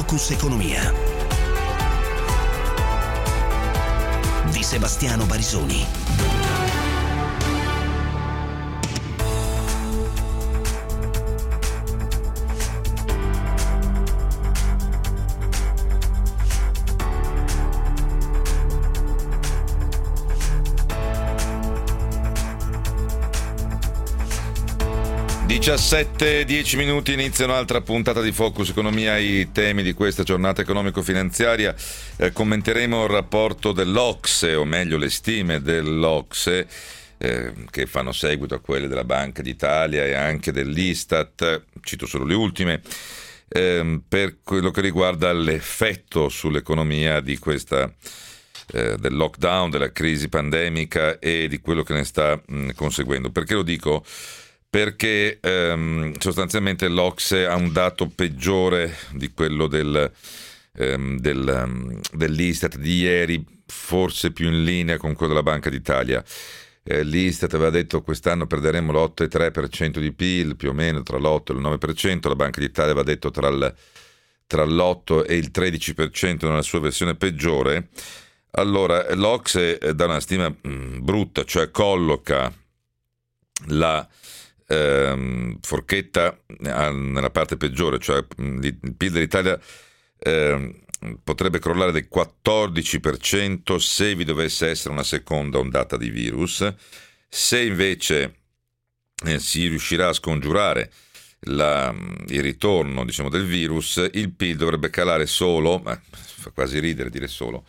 Focus Economia di Sebastiano Barisoni. Dieci minuti, inizia un'altra puntata di Focus Economia, i temi di questa giornata economico-finanziaria. Commenteremo il rapporto dell'OCSE, o meglio le stime dell'OCSE, che fanno seguito a quelle della Banca d'Italia e anche dell'Istat, cito solo le ultime, per quello che riguarda l'effetto sull'economia di questa del lockdown, della crisi pandemica e di quello che ne sta conseguendo. Perché lo dico? Perché sostanzialmente l'OCSE ha un dato peggiore di quello dell'Istat di ieri, forse più in linea con quello della Banca d'Italia. L'Istat aveva detto quest'anno perderemo l'8,3% di PIL, più o meno tra l'8 e il 9%, la Banca d'Italia aveva detto tra l'8 e il 13% nella sua versione peggiore. Allora l'OCSE dà una stima brutta, cioè colloca la forchetta nella parte peggiore, cioè il PIL dell'Italia potrebbe crollare del 14% se vi dovesse essere una seconda ondata di virus. Se invece si riuscirà a scongiurare il ritorno, diciamo, del virus, il PIL dovrebbe calare solo, ma fa quasi ridere dire solo,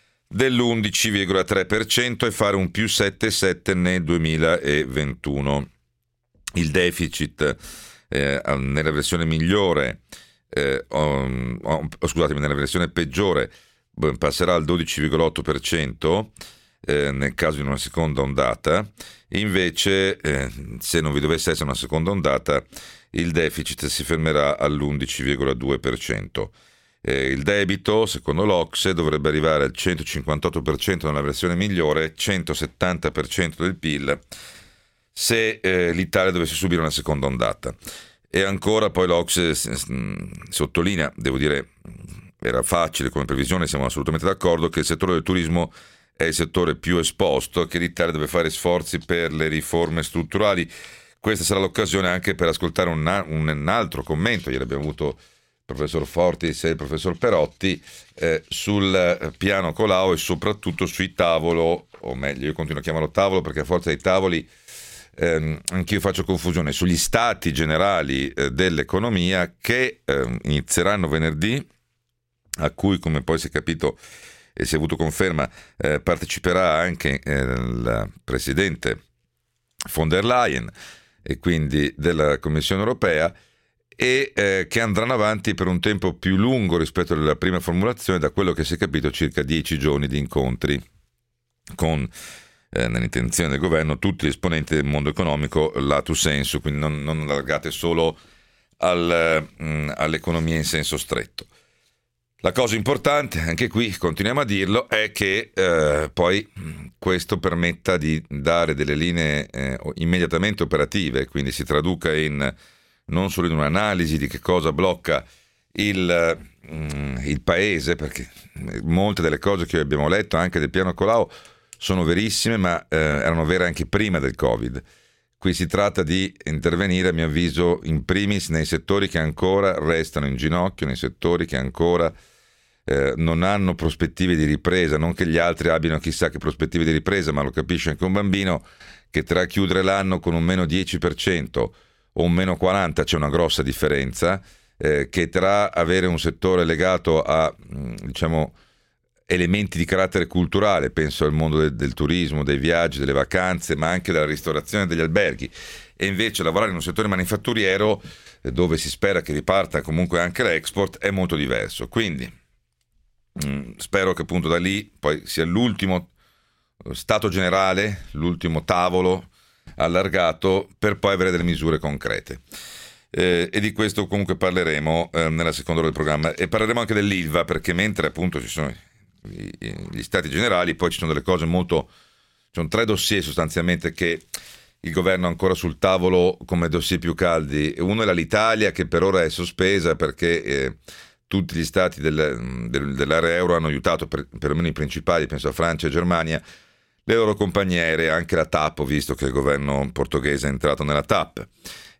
dell'11,3% e fare un più 7,7 nel 2021. Il deficit nella versione migliore, nella versione peggiore passerà al 12,8% nel caso di una seconda ondata. Invece, se non vi dovesse essere una seconda ondata, il deficit si fermerà all'11,2%. Il debito, secondo l'OCSE, dovrebbe arrivare al 158% nella versione migliore, 170% del PIL, se l'Italia dovesse subire una seconda ondata. E ancora poi l'OCSE sottolinea, devo dire, era facile come previsione, siamo assolutamente d'accordo, che il settore del turismo è il settore più esposto, che l'Italia deve fare sforzi per le riforme strutturali. Questa sarà l'occasione anche per ascoltare un altro commento. Ieri abbiamo avuto il professor Fortis e il professor Perotti sul piano Colau e soprattutto sui tavolo, o meglio io continuo a chiamarlo tavolo perché a forza dei tavoli anch'io faccio confusione, sugli stati generali dell'economia che inizieranno venerdì, a cui, come poi si è capito e si è avuto conferma, parteciperà anche la presidente von der Leyen e quindi della Commissione europea, e che andranno avanti per un tempo più lungo rispetto alla prima formulazione, da quello che si è capito circa 10 giorni di incontri con nell'intenzione del governo tutti gli esponenti del mondo economico lato sensu, quindi non allargate solo all'economia in senso stretto. La cosa importante, anche qui continuiamo a dirlo, è che poi questo permetta di dare delle linee immediatamente operative, quindi si traduca non solo in un'analisi di che cosa blocca il paese, perché molte delle cose che abbiamo letto anche del piano Colau sono verissime, ma erano vere anche prima del Covid. Qui si tratta di intervenire, a mio avviso, in primis nei settori che ancora restano in ginocchio, nei settori che ancora non hanno prospettive di ripresa. Non che gli altri abbiano chissà che prospettive di ripresa, ma lo capisce anche un bambino che tra chiudere l'anno con un meno 10% o un meno 40% c'è una grossa differenza, che tra avere un settore legato a, diciamo, elementi di carattere culturale, penso al mondo del turismo, dei viaggi, delle vacanze, ma anche della ristorazione e degli alberghi, e invece lavorare in un settore manifatturiero dove si spera che riparta comunque anche l'export, è molto diverso. Quindi spero che appunto da lì poi sia l'ultimo stato generale, l'ultimo tavolo allargato, per poi avere delle misure concrete. E di questo comunque parleremo nella seconda ora del programma, e parleremo anche dell'ILVA, perché mentre appunto ci sono gli stati generali, poi ci sono delle cose ci sono 3 dossier sostanzialmente che il governo ha ancora sul tavolo come dossier più caldi. Uno è l'Alitalia, che per ora è sospesa perché tutti gli stati dell'area euro hanno aiutato, perlomeno i principali, penso a Francia e Germania, le loro compagnie aeree, anche la TAP, ho visto che il governo portoghese è entrato nella TAP.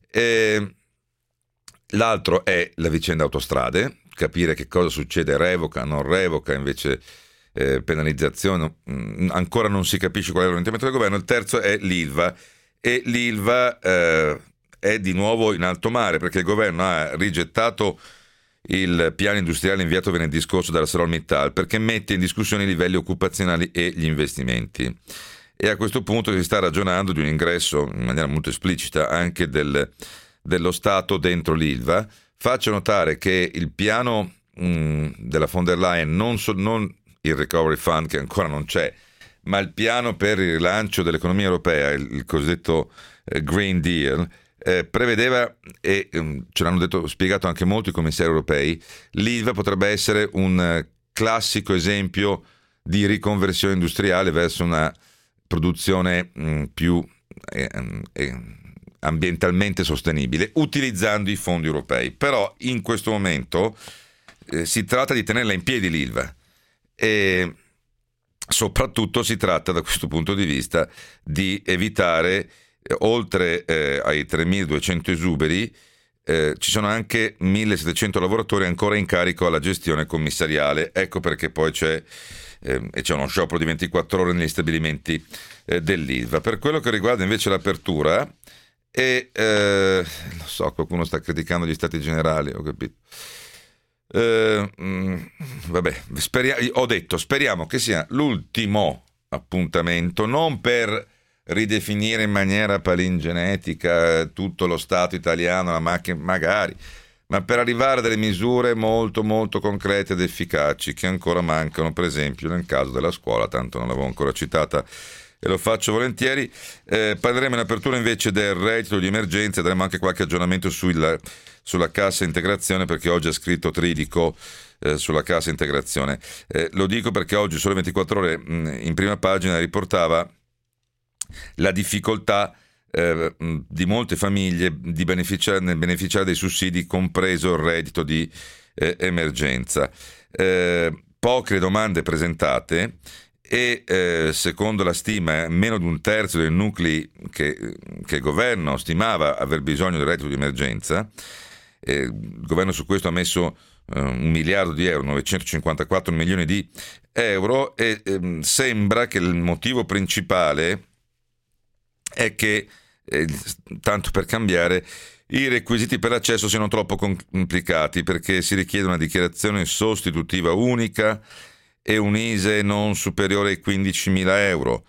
L'altro è la vicenda autostrade, capire che cosa succede, revoca, non revoca, invece penalizzazione, ancora non si capisce qual è l'orientamento del governo. Il terzo è l'ILVA, e l'ILVA è di nuovo in alto mare, perché il governo ha rigettato il piano industriale inviato venerdì scorso dalla ArcelorMittal, perché mette in discussione i livelli occupazionali e gli investimenti, e a questo punto si sta ragionando di un ingresso in maniera molto esplicita anche dello Stato dentro l'ILVA. Faccio notare che il piano della von der Leyen, non il Recovery Fund, che ancora non c'è, ma il piano per il rilancio dell'economia europea, il cosiddetto Green Deal, prevedeva, e ce l'hanno spiegato anche molti commissari europei, l'ILVA potrebbe essere un classico esempio di riconversione industriale verso una produzione più ambientalmente sostenibile, utilizzando i fondi europei. Però in questo momento si tratta di tenerla in piedi l'ILVA, e soprattutto si tratta, da questo punto di vista, di evitare, oltre ai 3.200 esuberi, ci sono anche 1.700 lavoratori ancora in carico alla gestione commissariale. Ecco perché poi c'è uno sciopero di 24 ore negli stabilimenti dell'ILVA. Per quello che riguarda invece l'apertura, lo so, qualcuno sta criticando gli stati generali, ho capito. Vabbè, speriamo che sia l'ultimo appuntamento, non per ridefinire in maniera palingenetica tutto lo Stato italiano, la macchina magari, ma per arrivare a delle misure molto molto concrete ed efficaci che ancora mancano, per esempio nel caso della scuola, tanto non l'avevo ancora citata e lo faccio volentieri. Parleremo in apertura invece del reddito di emergenza, e daremo anche qualche aggiornamento sulla cassa integrazione, perché oggi ha scritto Tridico sulla cassa integrazione. Lo dico perché oggi Sole 24 Ore in prima pagina riportava la difficoltà di molte famiglie nel beneficiare dei sussidi, compreso il reddito di emergenza. Poche domande presentate, e secondo la stima meno di un terzo dei nuclei che il governo stimava aver bisogno del reddito di emergenza. Il governo su questo ha messo 1 miliardo di euro, 954 milioni di euro, e sembra che il motivo principale è che, tanto per cambiare, i requisiti per l'accesso siano troppo complicati, perché si richiede una dichiarazione sostitutiva unica e un ISEE non superiore ai 15.000 euro.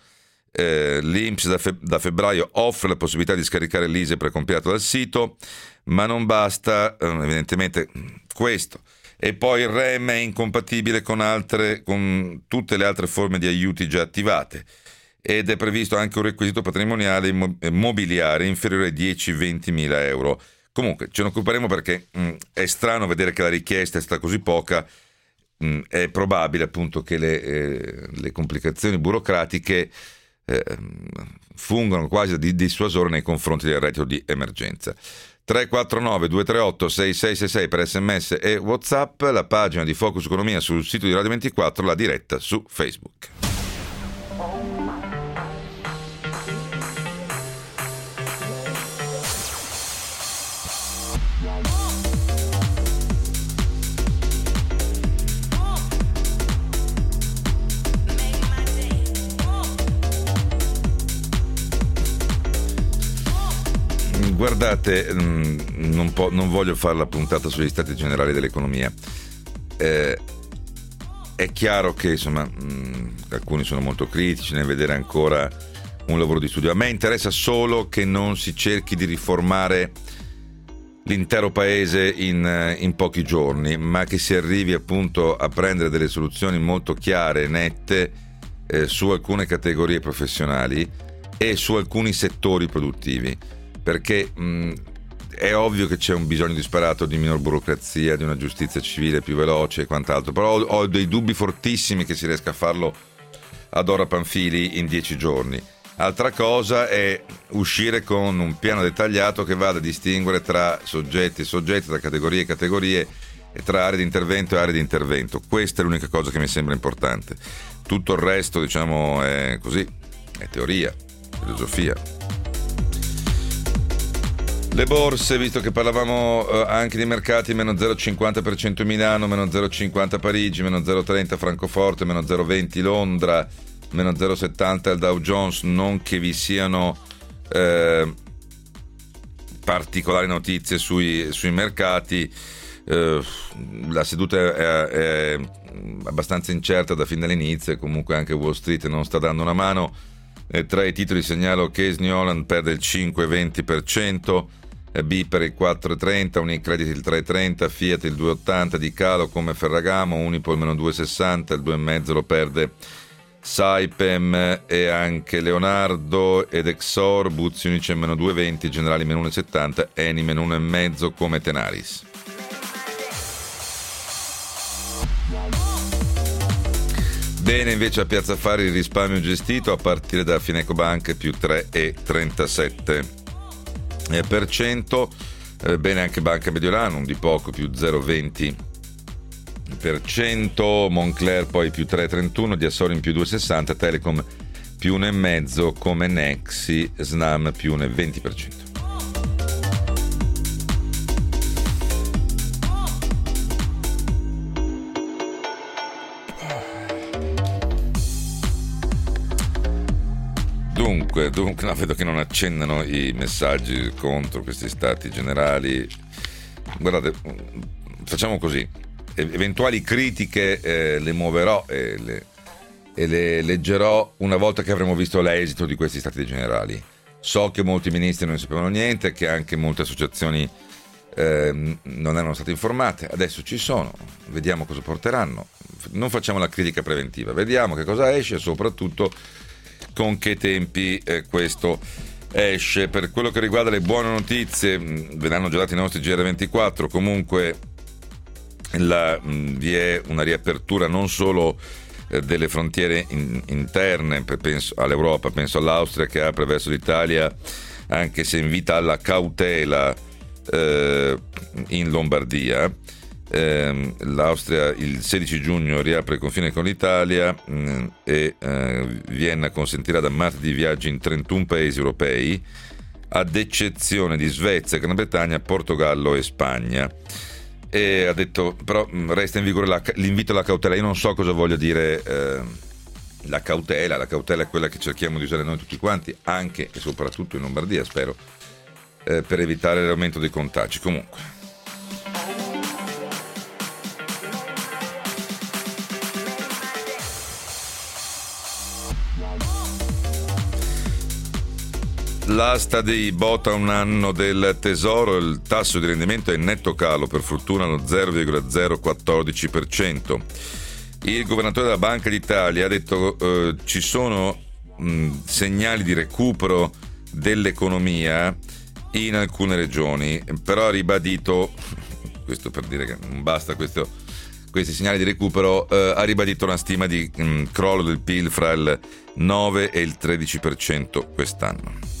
L'INPS da febbraio offre la possibilità di scaricare l'ISEE precompilato dal sito, ma non basta evidentemente questo. E poi il REM è incompatibile con tutte le altre forme di aiuti già attivate, ed è previsto anche un requisito patrimoniale mobiliare inferiore ai 10-20.000 euro. Comunque ce ne occuperemo, perché è strano vedere che la richiesta è stata così poca. È probabile appunto che le complicazioni burocratiche fungano quasi di dissuasore nei confronti del reddito di emergenza. 349 238 6666 per SMS e WhatsApp, la pagina di Focus Economia sul sito di Radio 24, la diretta su Facebook. Guardate, non voglio fare la puntata sugli stati generali dell'economia. È chiaro che insomma alcuni sono molto critici nel vedere ancora un lavoro di studio. A me interessa solo che non si cerchi di riformare l'intero paese in pochi giorni, ma che si arrivi appunto a prendere delle soluzioni molto chiare e nette su alcune categorie professionali e su alcuni settori produttivi. Perché è ovvio che c'è un bisogno disperato di minor burocrazia, di una giustizia civile più veloce e quant'altro, però ho dei dubbi fortissimi che si riesca a farlo ad ora Panfili in 10 giorni. Altra cosa è uscire con un piano dettagliato che vada a distinguere tra soggetti e soggetti, tra categorie e categorie, e tra aree di intervento e aree di intervento. Questa è l'unica cosa che mi sembra importante. Tutto il resto, diciamo, è così, è teoria, filosofia. Le borse, visto che parlavamo anche di mercati, meno 0,50% Milano, meno 0,50 Parigi, meno 0,30 Francoforte, meno 0,20 Londra, meno 0,70 il Dow Jones. Non che vi siano particolari notizie sui mercati. La seduta è abbastanza incerta da fin dall'inizio, e comunque anche Wall Street non sta dando una mano. Tra i titoli segnalo Case New Holland perde il 5,20%, B per il 4,30%, Unicredit il 3,30%, Fiat il 2,80%, di calo come Ferragamo, Unipol meno 2,60%, il 2,5% lo perde Saipem e anche Leonardo ed Exor, Buzzi Unice meno 2,20%, Generali meno 1,70%, Eni meno 1,5% come Tenaris. Bene invece a Piazza Affari il risparmio gestito a partire da Fineco Bank più 3,37%. Bene anche Banca Mediolanum di poco più 0,20%, Moncler poi più 3,31%, Diasorin più 2,60%, Telecom più 1,5%, come Nexi, Snam più 1,20%. Dunque, no, vedo che non accennano i messaggi contro questi stati generali. Guardate, facciamo così: eventuali critiche le muoverò e le leggerò una volta che avremo visto l'esito di questi stati generali. So che molti ministri non sapevano niente, che anche molte associazioni non erano state informate. Adesso ci sono, vediamo cosa porteranno. Non facciamo la critica preventiva, vediamo che cosa esce e soprattutto con che tempi questo esce. Per quello che riguarda le buone notizie, ve le hanno già date i nostri GR24. Comunque vi è una riapertura non solo delle frontiere interne, penso all'Europa, penso all'Austria che apre verso l'Italia, anche se invita alla cautela in Lombardia. L'Austria il 16 giugno riapre il confine con l'Italia e Vienna consentirà da martedì viaggi in 31 paesi europei, ad eccezione di Svezia, Gran Bretagna, Portogallo e Spagna. E ha detto però resta in vigore l'invito alla cautela. Io non so cosa voglia dire la cautela è quella che cerchiamo di usare noi tutti quanti, anche e soprattutto in Lombardia, spero, per evitare l'aumento dei contagi. Comunque, l'asta dei bota un anno del Tesoro, il tasso di rendimento è in netto calo, per fortuna allo 0,014%. Il governatore della Banca d'Italia ha detto ci sono segnali di recupero dell'economia in alcune regioni, però ha ribadito, questo per dire che non basta questi segnali di recupero, ha ribadito una stima di crollo del PIL fra il 9 e il 13% quest'anno.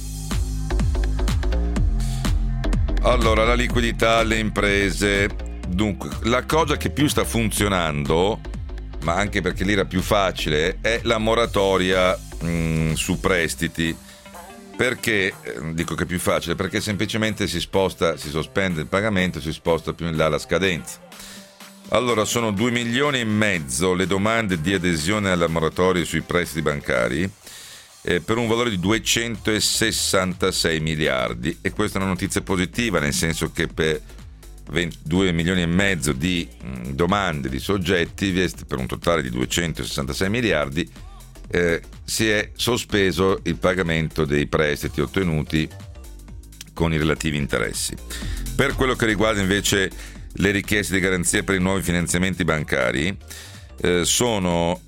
Allora, la liquidità alle imprese. Dunque, la cosa che più sta funzionando, ma anche perché l'era più facile, è la moratoria su prestiti. Perché dico che è più facile? Perché semplicemente si sospende il pagamento, si sposta più in là la scadenza. Allora, sono 2,5 milioni le domande di adesione alla moratoria sui prestiti bancari, per un valore di 266 miliardi, e questa è una notizia positiva, nel senso che per 2,5 milioni di domande di soggetti, per un totale di 266 miliardi, si è sospeso il pagamento dei prestiti ottenuti con i relativi interessi. Per quello che riguarda invece le richieste di garanzia per i nuovi finanziamenti bancari, sono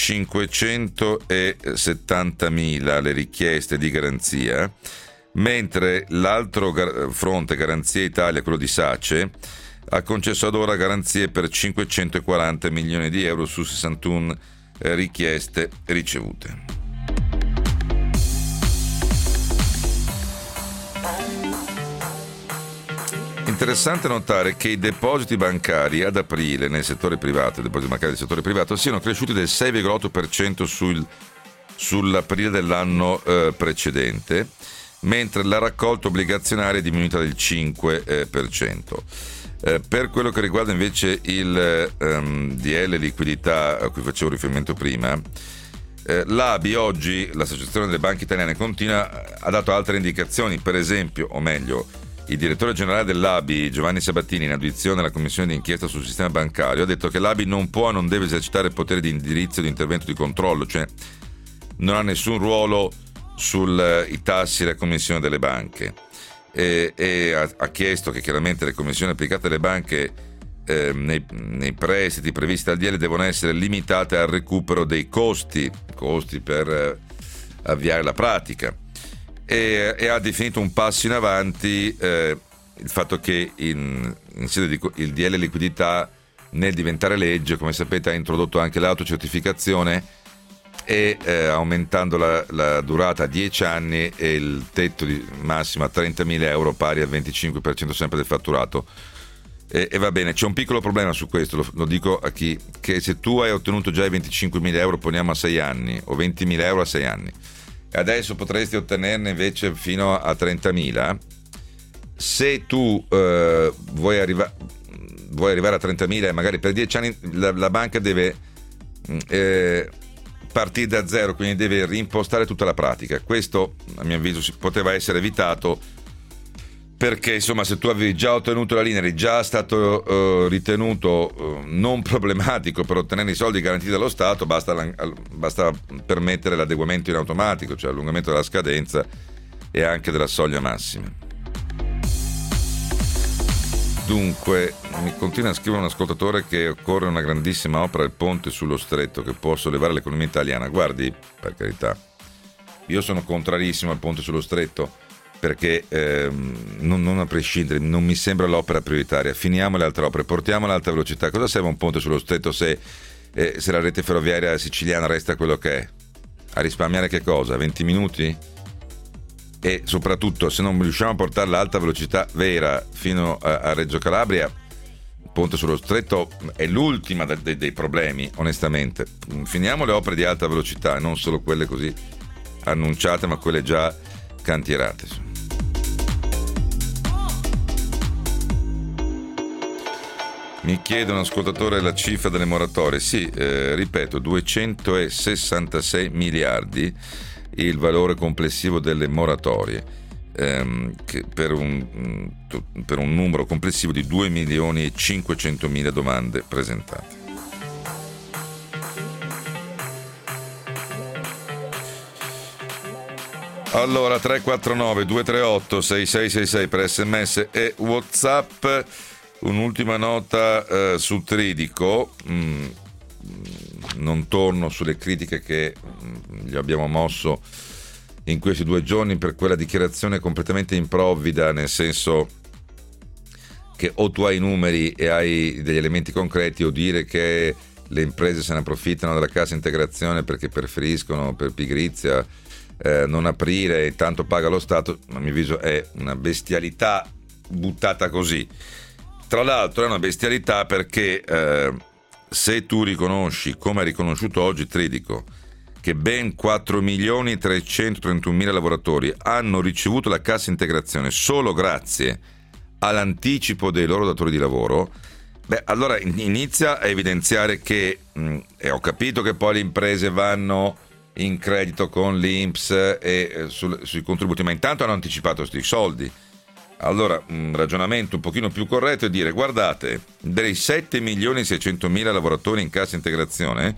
570.000 le richieste di garanzia, mentre l'altro fronte, Garanzia Italia, quello di SACE, ha concesso ad ora garanzie per 540 milioni di euro su 61 richieste ricevute. interessante notare che i depositi bancari ad aprile nel settore privato, i depositi bancari del settore privato, siano cresciuti del 6,8% sull'aprile dell'anno precedente, mentre la raccolta obbligazionaria è diminuita del 5%. Per quello che riguarda invece il DL liquidità a cui facevo riferimento prima, l'ABI oggi, l'Associazione delle Banche Italiane, ha dato altre indicazioni. Per esempio, o meglio, il direttore generale dell'ABI, Giovanni Sabatini, in audizione alla commissione d'inchiesta sul sistema bancario, ha detto che l'ABI non può e non deve esercitare potere di indirizzo, di intervento, di controllo, cioè non ha nessun ruolo sui tassi e la commissione delle banche, e ha chiesto che chiaramente le commissioni applicate alle banche nei prestiti previsti dal DL devono essere limitate al recupero dei costi per avviare la pratica, e ha definito un passo in avanti il fatto che in sede il DL liquidità, nel diventare legge, come sapete, ha introdotto anche l'autocertificazione, e aumentando la durata a 10 anni e il tetto massimo a 30.000 euro, pari al 25% sempre del fatturato. E va bene, c'è un piccolo problema su questo, lo dico a chi, che se tu hai ottenuto già i 25.000 euro, poniamo a 6 anni, o 20.000 euro a 6 anni, adesso potresti ottenerne invece fino a 30.000, se tu vuoi arrivare a 30.000 e magari per 10 anni la banca deve partire da zero, quindi deve reimpostare tutta la pratica. Questo, a mio avviso, poteva essere evitato, perché insomma, se tu avevi già ottenuto la linea, eri già stato ritenuto non problematico per ottenere i soldi garantiti dallo Stato, basta permettere l'adeguamento in automatico, cioè l'allungamento della scadenza e anche della soglia massima. Dunque, mi continua a scrivere un ascoltatore che occorre una grandissima opera, il ponte sullo stretto, che può sollevare l'economia italiana. Guardi, per carità, io sono contrarissimo al ponte sullo stretto, perché non a prescindere, non mi sembra l'opera prioritaria. Finiamo le altre opere, portiamo l'alta velocità. Cosa serve un ponte sullo stretto se la rete ferroviaria siciliana resta quello che è? A risparmiare che cosa? 20 minuti? E soprattutto, se non riusciamo a portare l'alta velocità vera fino a Reggio Calabria, il ponte sullo stretto è l'ultima dei problemi, onestamente. Finiamo le opere di alta velocità, non solo quelle così annunciate, ma quelle già cantierate. Mi chiede un ascoltatore la cifra delle moratorie. Sì, ripeto, 266 miliardi il valore complessivo delle moratorie, per un numero complessivo di 2.500.000 domande presentate. Allora, 349 238 6666 per SMS e WhatsApp. Un'ultima nota su Tridico. Non torno sulle critiche che gli abbiamo mosso in questi 2 giorni per quella dichiarazione completamente improvvida, nel senso che o tu hai i numeri e hai degli elementi concreti, o dire che le imprese se ne approfittano della cassa integrazione perché preferiscono, per pigrizia, non aprire e tanto paga lo Stato. A mio avviso è una bestialità buttata così. Tra l'altro è una bestialità perché se tu riconosci, come ha riconosciuto oggi Tridico, che ben 4.331.000 lavoratori hanno ricevuto la cassa integrazione solo grazie all'anticipo dei loro datori di lavoro, allora inizia a evidenziare che, e ho capito che poi le imprese vanno in credito con l'INPS e sui contributi, ma intanto hanno anticipato questi soldi. Allora un ragionamento un pochino più corretto è dire: guardate, dei 7.600.000 lavoratori in cassa integrazione,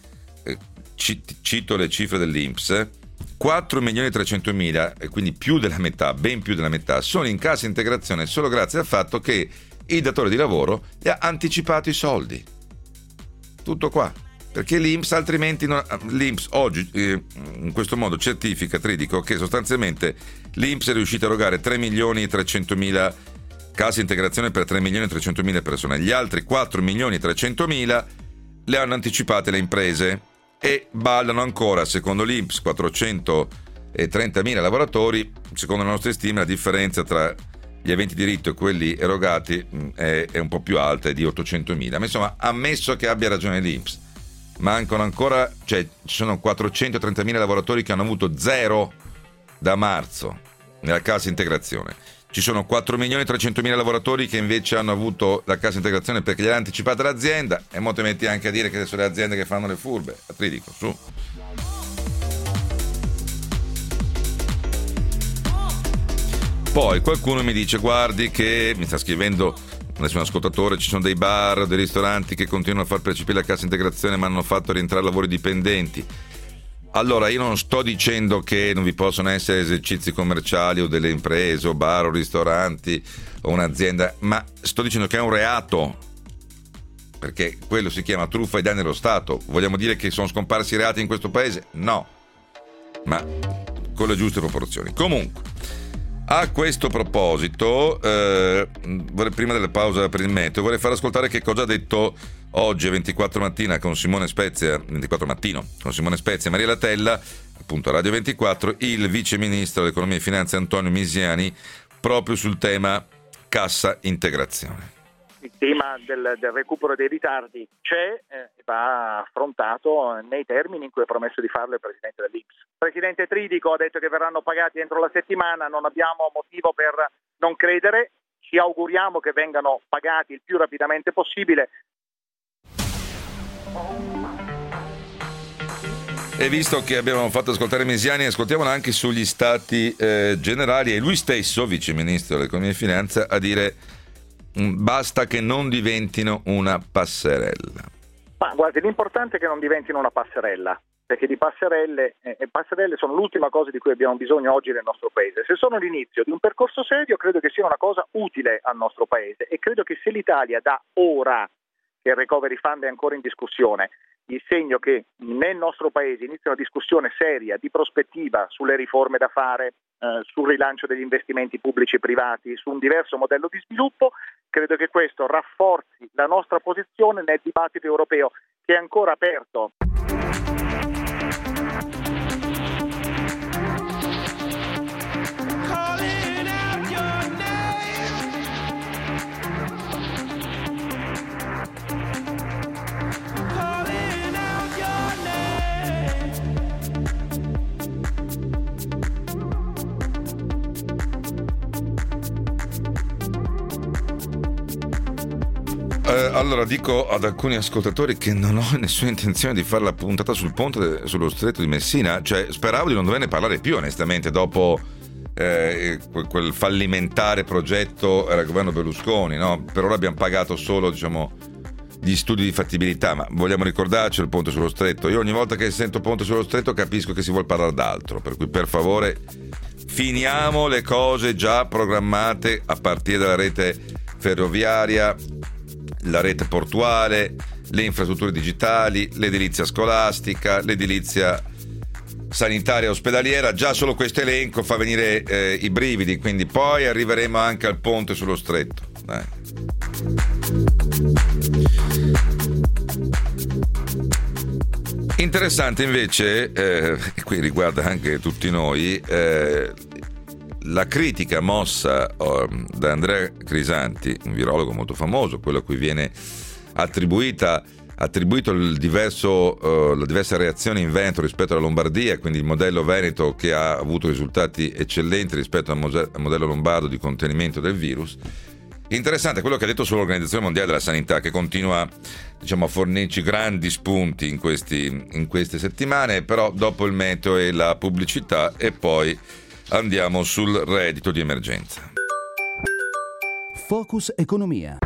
cito le cifre dell'INPS, 4.300.000, e quindi più della metà, ben più della metà, sono in cassa integrazione solo grazie al fatto che il datore di lavoro gli ha anticipato i soldi. Tutto qua. Perché l'INPS altrimenti l'INPS oggi in questo modo certifica, Tridico, che sostanzialmente l'INPS è riuscito a erogare 3.300.000 cassa integrazione per 3.300.000 persone. Gli altri 4.300.000 le hanno anticipate le imprese e ballano ancora, secondo l'INPS, 430.000 lavoratori. Secondo le nostre stime la differenza tra gli aventi diritto e quelli erogati è un po' più alta, è di 800.000. Ma insomma, ammesso che abbia ragione l'INPS, mancano ancora, cioè ci sono 430.000 lavoratori che hanno avuto zero da marzo nella cassa integrazione. Ci sono 4.300.000 lavoratori che invece hanno avuto la cassa integrazione perché gliel'ha anticipata l'azienda, e mo te metti anche a dire che sono le aziende che fanno le furbe. Atridico, su. Poi qualcuno mi dice: guardi che mi sta scrivendo adesso un ascoltatore, ci sono dei bar, dei ristoranti che continuano a far percepire la cassa integrazione ma hanno fatto rientrare lavori dipendenti. Allora, io non sto dicendo che non vi possono essere esercizi commerciali o delle imprese o bar o ristoranti o un'azienda, ma sto dicendo che è un reato, perché quello si chiama truffa ai danni dello Stato. Vogliamo dire che sono scomparsi i reati in questo paese? No, ma con le giuste proporzioni. Comunque, a questo proposito, prima della pausa per il meteo, vorrei far ascoltare che cosa ha detto oggi 24 mattina con Simone Spezia, 24 mattino con Simone Spezia e Maria Latella, appunto a Radio 24, il vice ministro dell'economia e finanze Antonio Misiani, proprio sul tema cassa integrazione. Il tema del recupero dei ritardi c'è e va affrontato nei termini in cui ha promesso di farlo il Presidente dell'INPS. Il Presidente Tridico ha detto che verranno pagati entro la settimana, non abbiamo motivo per non credere, ci auguriamo che vengano pagati il più rapidamente possibile. E visto che abbiamo fatto ascoltare Misiani, ascoltiamolo anche sugli stati generali, e lui stesso, Vice Ministro dell'Economia e Finanza, a dire: basta che non diventino una passerella. Ma guardi, l'importante è che non diventino una passerella, perché di passerelle sono l'ultima cosa di cui abbiamo bisogno oggi nel nostro paese. Se sono l'inizio di un percorso serio, credo che sia una cosa utile al nostro paese, e credo che se l'Italia da ora che il Recovery Fund è ancora in discussione, il segno che nel nostro paese inizia una discussione seria di prospettiva sulle riforme da fare, sul rilancio degli investimenti pubblici e privati, su un diverso modello di sviluppo, credo che questo rafforzi la nostra posizione nel dibattito europeo, che è ancora aperto. Allora dico ad alcuni ascoltatori che non ho nessuna intenzione di fare la puntata sul ponte sullo stretto di Messina, cioè speravo di non doverne parlare più onestamente dopo quel fallimentare progetto era il governo Berlusconi, no? Per ora abbiamo pagato solo, diciamo, gli studi di fattibilità, ma vogliamo ricordarci il ponte sullo stretto. Io ogni volta che sento ponte sullo stretto capisco che si vuol parlare d'altro, per cui per favore finiamo le cose già programmate a partire dalla rete ferroviaria, la rete portuale, le infrastrutture digitali, l'edilizia scolastica, l'edilizia sanitaria ospedaliera. Già solo questo elenco fa venire i brividi, quindi poi arriveremo anche al ponte sullo stretto. Interessante invece, e qui riguarda anche tutti noi, la critica mossa da Andrea Crisanti, un virologo molto famoso, quello a cui viene attribuito la diversa reazione in Veneto rispetto alla Lombardia, quindi il modello Veneto che ha avuto risultati eccellenti rispetto al modello lombardo di contenimento del virus. Interessante quello che ha detto sull'Organizzazione Mondiale della Sanità, che continua, diciamo, a fornirci grandi spunti in queste settimane, però dopo il meteo e la pubblicità, e poi andiamo sul reddito di emergenza. Focus Economia.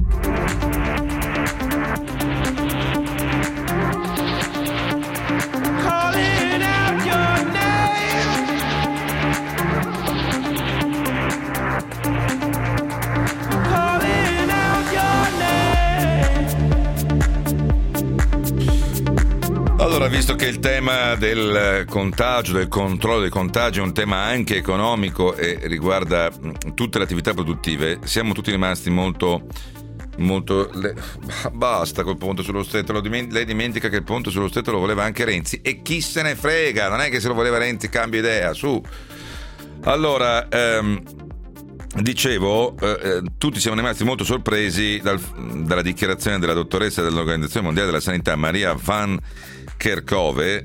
Allora, visto che il tema del contagio, del controllo dei contagi è un tema anche economico e riguarda tutte le attività produttive, siamo tutti rimasti molto basta col ponte sullo stretto. Lei dimentica che il ponte sullo stretto lo voleva anche Renzi, e chi se ne frega, non è che se lo voleva Renzi cambia idea, su. Allora, Dicevo, tutti siamo rimasti molto sorpresi dalla dichiarazione della dottoressa dell'Organizzazione Mondiale della Sanità, Maria Van Kerkhove,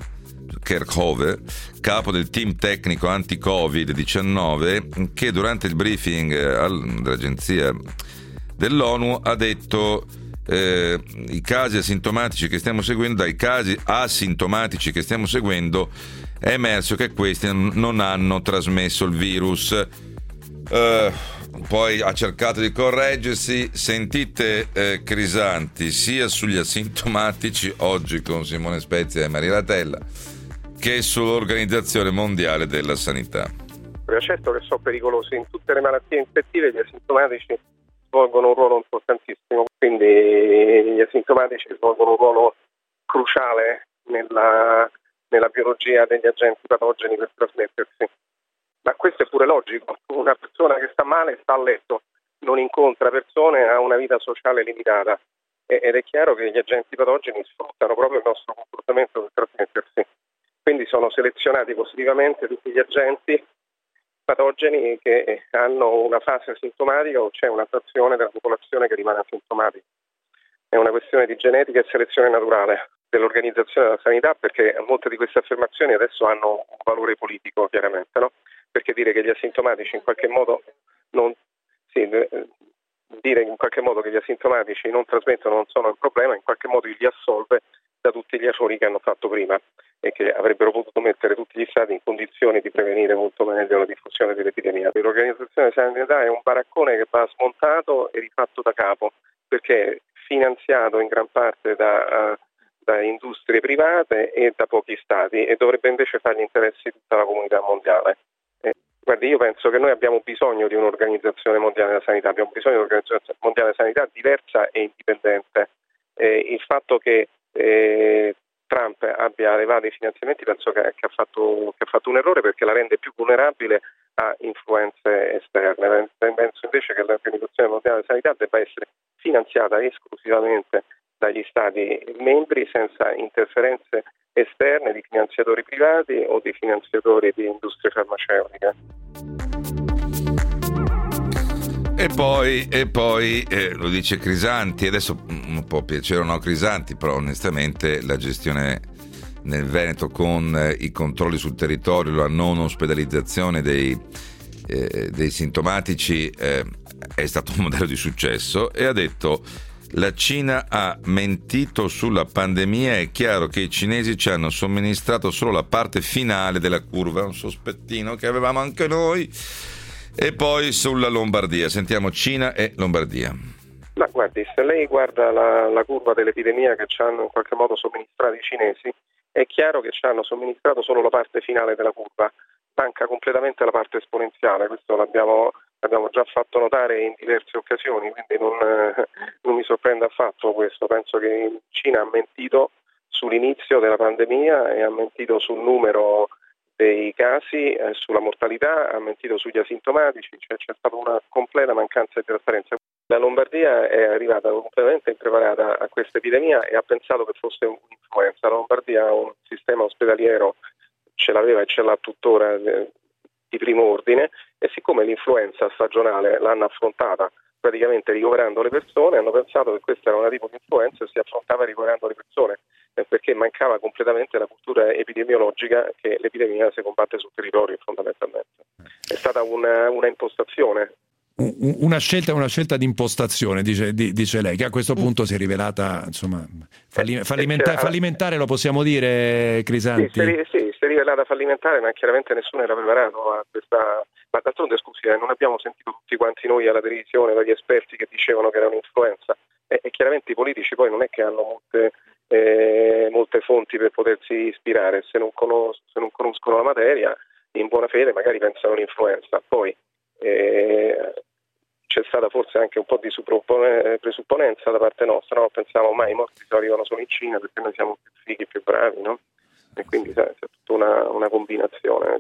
capo del team tecnico anti-Covid-19, che durante il briefing dell'agenzia dell'ONU ha detto i casi asintomatici che stiamo seguendo, dai casi asintomatici che stiamo seguendo è emerso che questi non hanno trasmesso il virus. Poi ha cercato di correggersi. Sentite Crisanti sia sugli asintomatici oggi con Simone Spezia e Maria Latella che sull'Organizzazione Mondiale della Sanità. Certo che sono pericolosi, in tutte le malattie infettive gli asintomatici svolgono un ruolo importantissimo, quindi gli asintomatici svolgono un ruolo cruciale nella biologia degli agenti patogeni per trasmettersi. Ma questo è pure logico, una persona che sta male sta a letto, non incontra persone, ha una vita sociale limitata ed è chiaro che gli agenti patogeni sfruttano proprio il nostro comportamento per trasmettersi. Quindi sono selezionati positivamente tutti gli agenti patogeni che hanno una fase asintomatica o c'è una frazione della popolazione che rimane asintomatica. È una questione di genetica e selezione naturale dell'Organizzazione della Sanità, perché molte di queste affermazioni adesso hanno un valore politico, chiaramente, no? Perché dire che gli asintomatici in qualche modo dire in qualche modo che gli asintomatici non trasmettono non sono il problema, in qualche modo li assolve da tutti gli errori che hanno fatto prima e che avrebbero potuto mettere tutti gli stati in condizioni di prevenire molto meglio la diffusione dell'epidemia. L'Organizzazione della Sanità è un baraccone che va smontato e rifatto da capo, perché è finanziato in gran parte da industrie private e da pochi stati e dovrebbe invece fare gli interessi di tutta la comunità mondiale. Guardi, io penso che noi abbiamo bisogno di un'Organizzazione Mondiale della Sanità, abbiamo bisogno di un'Organizzazione Mondiale della Sanità diversa e indipendente. Il fatto che Trump abbia levato i finanziamenti penso che ha fatto un errore, perché la rende più vulnerabile a influenze esterne. Penso invece che l'Organizzazione Mondiale della Sanità debba essere finanziata esclusivamente dagli Stati membri, senza interferenze esterne di finanziatori privati o di finanziatori di industrie farmaceutiche. E poi lo dice Crisanti, adesso può piacere o no Crisanti, però onestamente la gestione nel Veneto con i controlli sul territorio, la non ospedalizzazione dei sintomatici è stato un modello di successo, e ha detto: la Cina ha mentito sulla pandemia, è chiaro che i cinesi ci hanno somministrato solo la parte finale della curva, un sospettino che avevamo anche noi. E poi sulla Lombardia, sentiamo Cina e Lombardia. Ma guardi, se lei guarda la curva dell'epidemia che ci hanno in qualche modo somministrato i cinesi, è chiaro che ci hanno somministrato solo la parte finale della curva, manca completamente la parte esponenziale. Questo l'abbiamo già fatto notare in diverse occasioni, quindi non mi sorprende affatto questo. Penso che in Cina ha mentito sull'inizio della pandemia e ha mentito sul numero dei casi, sulla mortalità, ha mentito sugli asintomatici, cioè c'è stata una completa mancanza di trasparenza. La Lombardia è arrivata completamente impreparata a questa epidemia e ha pensato che fosse un'influenza. La Lombardia ha un sistema ospedaliero, ce l'aveva e ce l'ha tuttora, di primo ordine, e siccome l'influenza stagionale l'hanno affrontata praticamente ricoverando le persone, hanno pensato che questa era una tipo di influenza e si affrontava ricoverando le persone, perché mancava completamente la cultura epidemiologica che l'epidemia si combatte sul territorio fondamentalmente. È stata una impostazione. Una scelta di impostazione, dice lei, che a questo punto si è rivelata, insomma, fallimentare, lo possiamo dire, Crisanti? Sì, si è rivelata fallimentare, ma chiaramente nessuno era preparato a questa. Ma d'altronde, scusi, non abbiamo sentito tutti quanti noi alla televisione dagli esperti che dicevano che era un'influenza, e chiaramente i politici poi non è che hanno molte fonti per potersi ispirare. Se non conoscono la materia, in buona fede magari pensano un'influenza. Poi c'è stata forse anche un po' di presupponenza da parte nostra, no? Pensavamo mai i morti arrivano solo in Cina perché noi siamo più fighi, più bravi, no? E quindi è tutta una combinazione.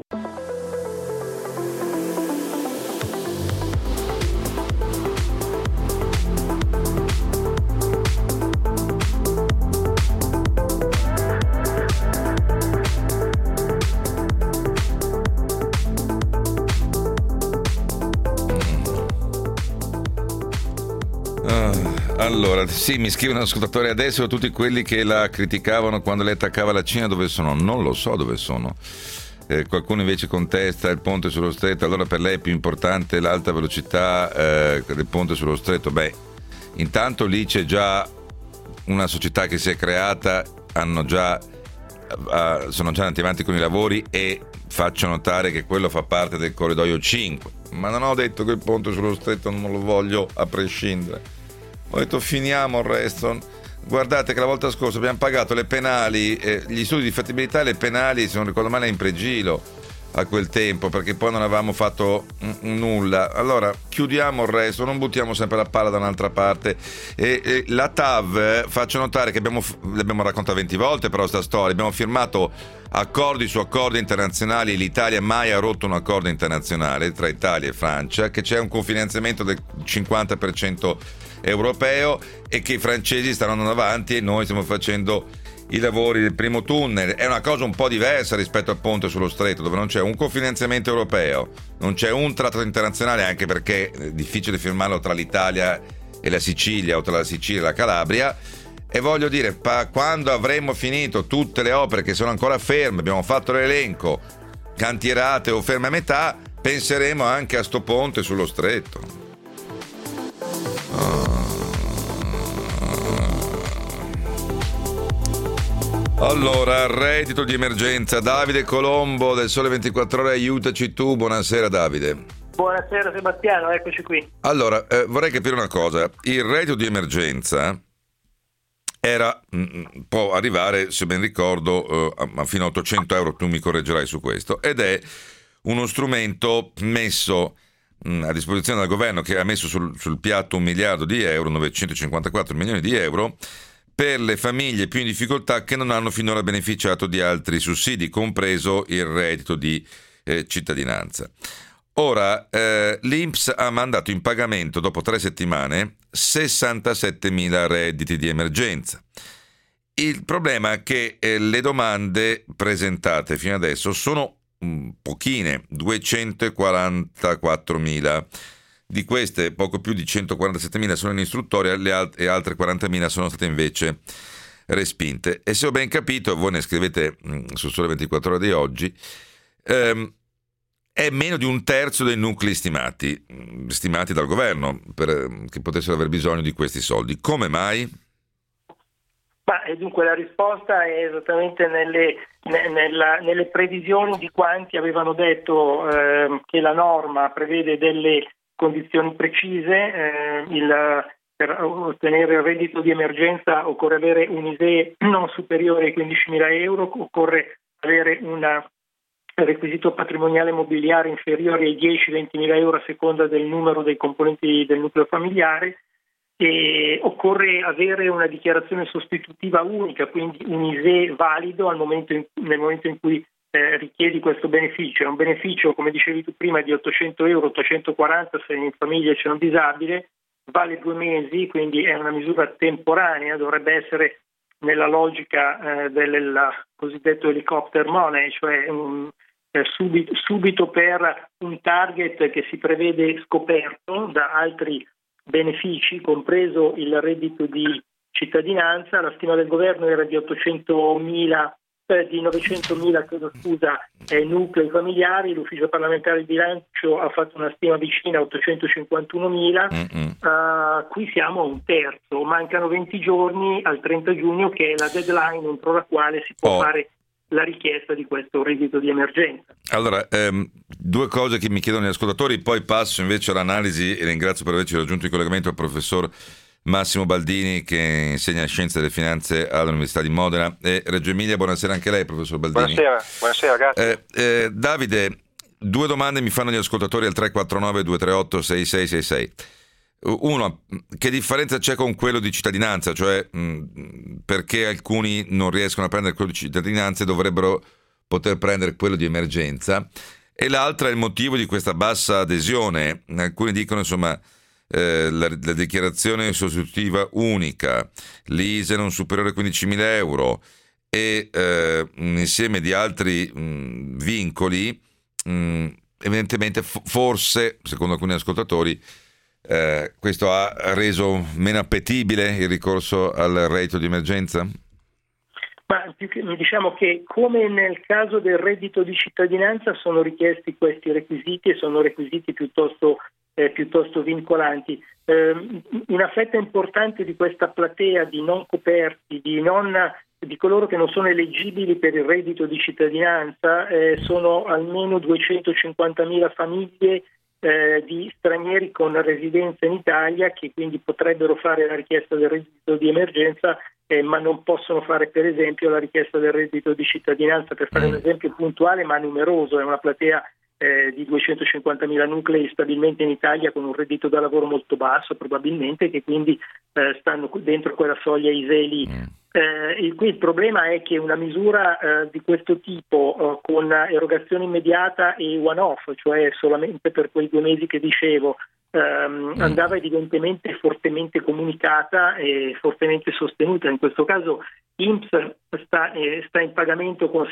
Allora, sì, mi scrive un ascoltatore adesso, tutti quelli che la criticavano quando lei attaccava la Cina, dove sono? Non lo so dove sono. Qualcuno invece contesta il ponte sullo stretto, allora per lei è più importante l'alta velocità del ponte sullo stretto. Beh, intanto lì c'è già una società che si è creata, sono già andati avanti con i lavori e faccio notare che quello fa parte del corridoio 5, ma non ho detto che il ponte sullo stretto non lo voglio a prescindere, ho detto finiamo il resto. Guardate che la volta scorsa abbiamo pagato le penali, gli studi di fattibilità e le penali, se non ricordo male, in pregilo a quel tempo, perché poi non avevamo fatto nulla. Allora chiudiamo il resto, non buttiamo sempre la palla da un'altra parte. E la TAV, faccio notare che l'abbiamo raccontata 20 volte però sta storia, abbiamo firmato accordi su accordi internazionali, l'Italia mai ha rotto un accordo internazionale tra Italia e Francia, che c'è un cofinanziamento del 50% europeo e che i francesi stanno andando avanti e noi stiamo facendo i lavori del primo tunnel. È una cosa un po' diversa rispetto al ponte sullo stretto, dove non c'è un cofinanziamento europeo, non c'è un trattato internazionale, anche perché è difficile firmarlo tra l'Italia e la Sicilia o tra la Sicilia e la Calabria. E voglio dire, quando avremo finito tutte le opere che sono ancora ferme, abbiamo fatto l'elenco, cantierate o ferme a metà, penseremo anche a sto ponte sullo stretto. Allora, reddito di emergenza. Davide Colombo del Sole 24 Ore, aiutaci tu. Buonasera Davide. Buonasera Sebastiano, eccoci qui. Allora, vorrei capire una cosa. Il reddito di emergenza può arrivare, se ben ricordo, fino a 800 euro, tu mi correggerai su questo, ed è uno strumento messo a disposizione dal governo, che ha messo sul piatto 1 miliardo di euro, 954 milioni di euro, per le famiglie più in difficoltà che non hanno finora beneficiato di altri sussidi, compreso il reddito di cittadinanza. Ora, l'INPS ha mandato in pagamento, dopo 3 settimane, 67.000 redditi di emergenza. Il problema è che le domande presentate fino adesso sono pochine, 244.000. Di queste poco più di 147.000 sono in istruttoria e altre 40.000 sono state invece respinte. E se ho ben capito, voi ne scrivete su Sole 24 Ore di oggi, è meno di 1/3 dei nuclei stimati dal governo che potessero aver bisogno di questi soldi. Come mai? Dunque la risposta è esattamente nelle previsioni di quanti avevano detto che la norma prevede delle condizioni precise. Per ottenere il reddito di emergenza occorre avere un ISEE non superiore ai 15.000 euro, occorre avere un requisito patrimoniale mobiliare inferiore ai 10-20.000 euro a seconda del numero dei componenti del nucleo familiare, e occorre avere una dichiarazione sostitutiva unica, quindi un ISEE valido nel momento in cui richiedi questo beneficio. È un beneficio, come dicevi tu prima, di 800 euro, 840 se in famiglia c'è un disabile, vale 2 mesi, quindi è una misura temporanea, dovrebbe essere nella logica del cosiddetto helicopter money, cioè subito per un target che si prevede scoperto da altri benefici, compreso il reddito di cittadinanza. La stima del governo era di 900.000 nuclei familiari. L'ufficio parlamentare di bilancio ha fatto una stima vicina a 851.000. Qui siamo a 1/3, mancano 20 giorni al 30 giugno che è la deadline entro la quale si può fare la richiesta di questo reddito di emergenza. Allora, 2 cose che mi chiedono gli ascoltatori, poi passo invece all'analisi e ringrazio per averci raggiunto in collegamento il professor Massimo Baldini, che insegna Scienze delle Finanze all'Università di Modena e Reggio Emilia. Buonasera anche lei, professor Baldini. Buonasera, grazie. Davide, 2 domande mi fanno gli ascoltatori al 349-238-6666. Uno, che differenza c'è con quello di cittadinanza? Cioè, perché alcuni non riescono a prendere quello di cittadinanza e dovrebbero poter prendere quello di emergenza? E l'altra è il motivo di questa bassa adesione. Alcuni dicono, insomma, la dichiarazione sostitutiva unica, l'ISEE non superiore a 15.000 euro e un insieme di altri vincoli, evidentemente forse, secondo alcuni ascoltatori, Questo ha reso meno appetibile il ricorso al reddito di emergenza? Ma diciamo che, come nel caso del reddito di cittadinanza, sono richiesti questi requisiti e sono requisiti piuttosto vincolanti. Una fetta importante di questa platea di non coperti, di coloro che non sono eleggibili per il reddito di cittadinanza, sono almeno 250.000 famiglie di stranieri con residenza in Italia, che quindi potrebbero fare la richiesta del reddito di emergenza, ma non possono fare per esempio la richiesta del reddito di cittadinanza. Per fare un esempio puntuale ma numeroso, è una platea di 250.000 nuclei stabilmente in Italia con un reddito da lavoro molto basso probabilmente, che quindi stanno dentro quella soglia ISEE. Qui il problema è che una misura di questo tipo con erogazione immediata e one-off, cioè solamente per quei 2 mesi che dicevo, andava evidentemente fortemente comunicata e fortemente sostenuta. In questo caso INPS sta in pagamento con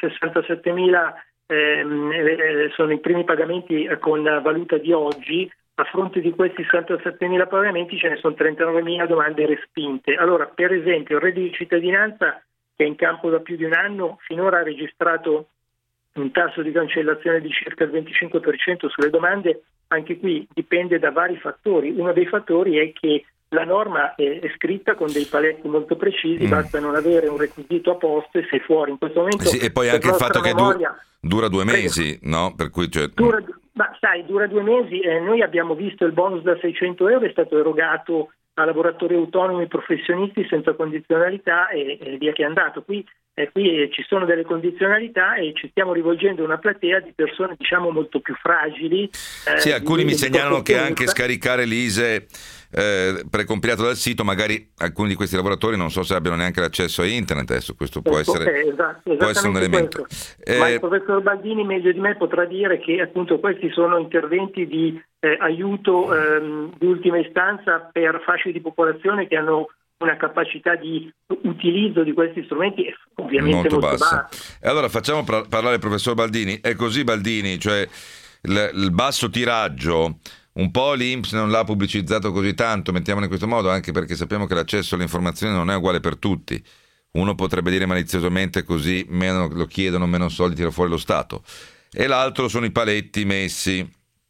67.000, sono i primi pagamenti con valuta di oggi. A fronte di questi 67.000 pagamenti ce ne sono 39.000 domande respinte. Allora, per esempio, il reddito di cittadinanza, che è in campo da più di un anno, finora ha registrato un tasso di cancellazione di circa il 25% sulle domande. Anche qui dipende da vari fattori. Uno dei fattori è che la norma è scritta con dei paletti molto precisi, basta non avere un requisito a posto e sei fuori. In questo momento, sì, e poi anche il fatto che dura 2 mesi, no? Per cui dura 2 mesi. Noi abbiamo visto il bonus da 600 euro, è stato erogato a lavoratori autonomi professionisti senza condizionalità e via che è andato. Qui ci sono delle condizionalità e ci stiamo rivolgendo a una platea di persone, diciamo, molto più fragili. Sì, alcuni mi segnalano che anche scaricare l'ISEE precompilato dal sito, magari alcuni di questi lavoratori non so se abbiano neanche l'accesso a internet. Adesso questo può essere un elemento. Ma il professor Baldini meglio di me potrà dire che appunto questi sono interventi di aiuto di ultima istanza per fasce di popolazione che hanno una capacità di utilizzo di questi strumenti ovviamente molto bassa. E allora facciamo parlare il professor Baldini. È così, Baldini, cioè il basso tiraggio un po' l'INPS non l'ha pubblicizzato così tanto, mettiamolo in questo modo, anche perché sappiamo che l'accesso alle informazioni non è uguale per tutti. Uno potrebbe dire maliziosamente così meno lo chiedono, meno soldi tira fuori lo Stato. E l'altro sono i paletti messi,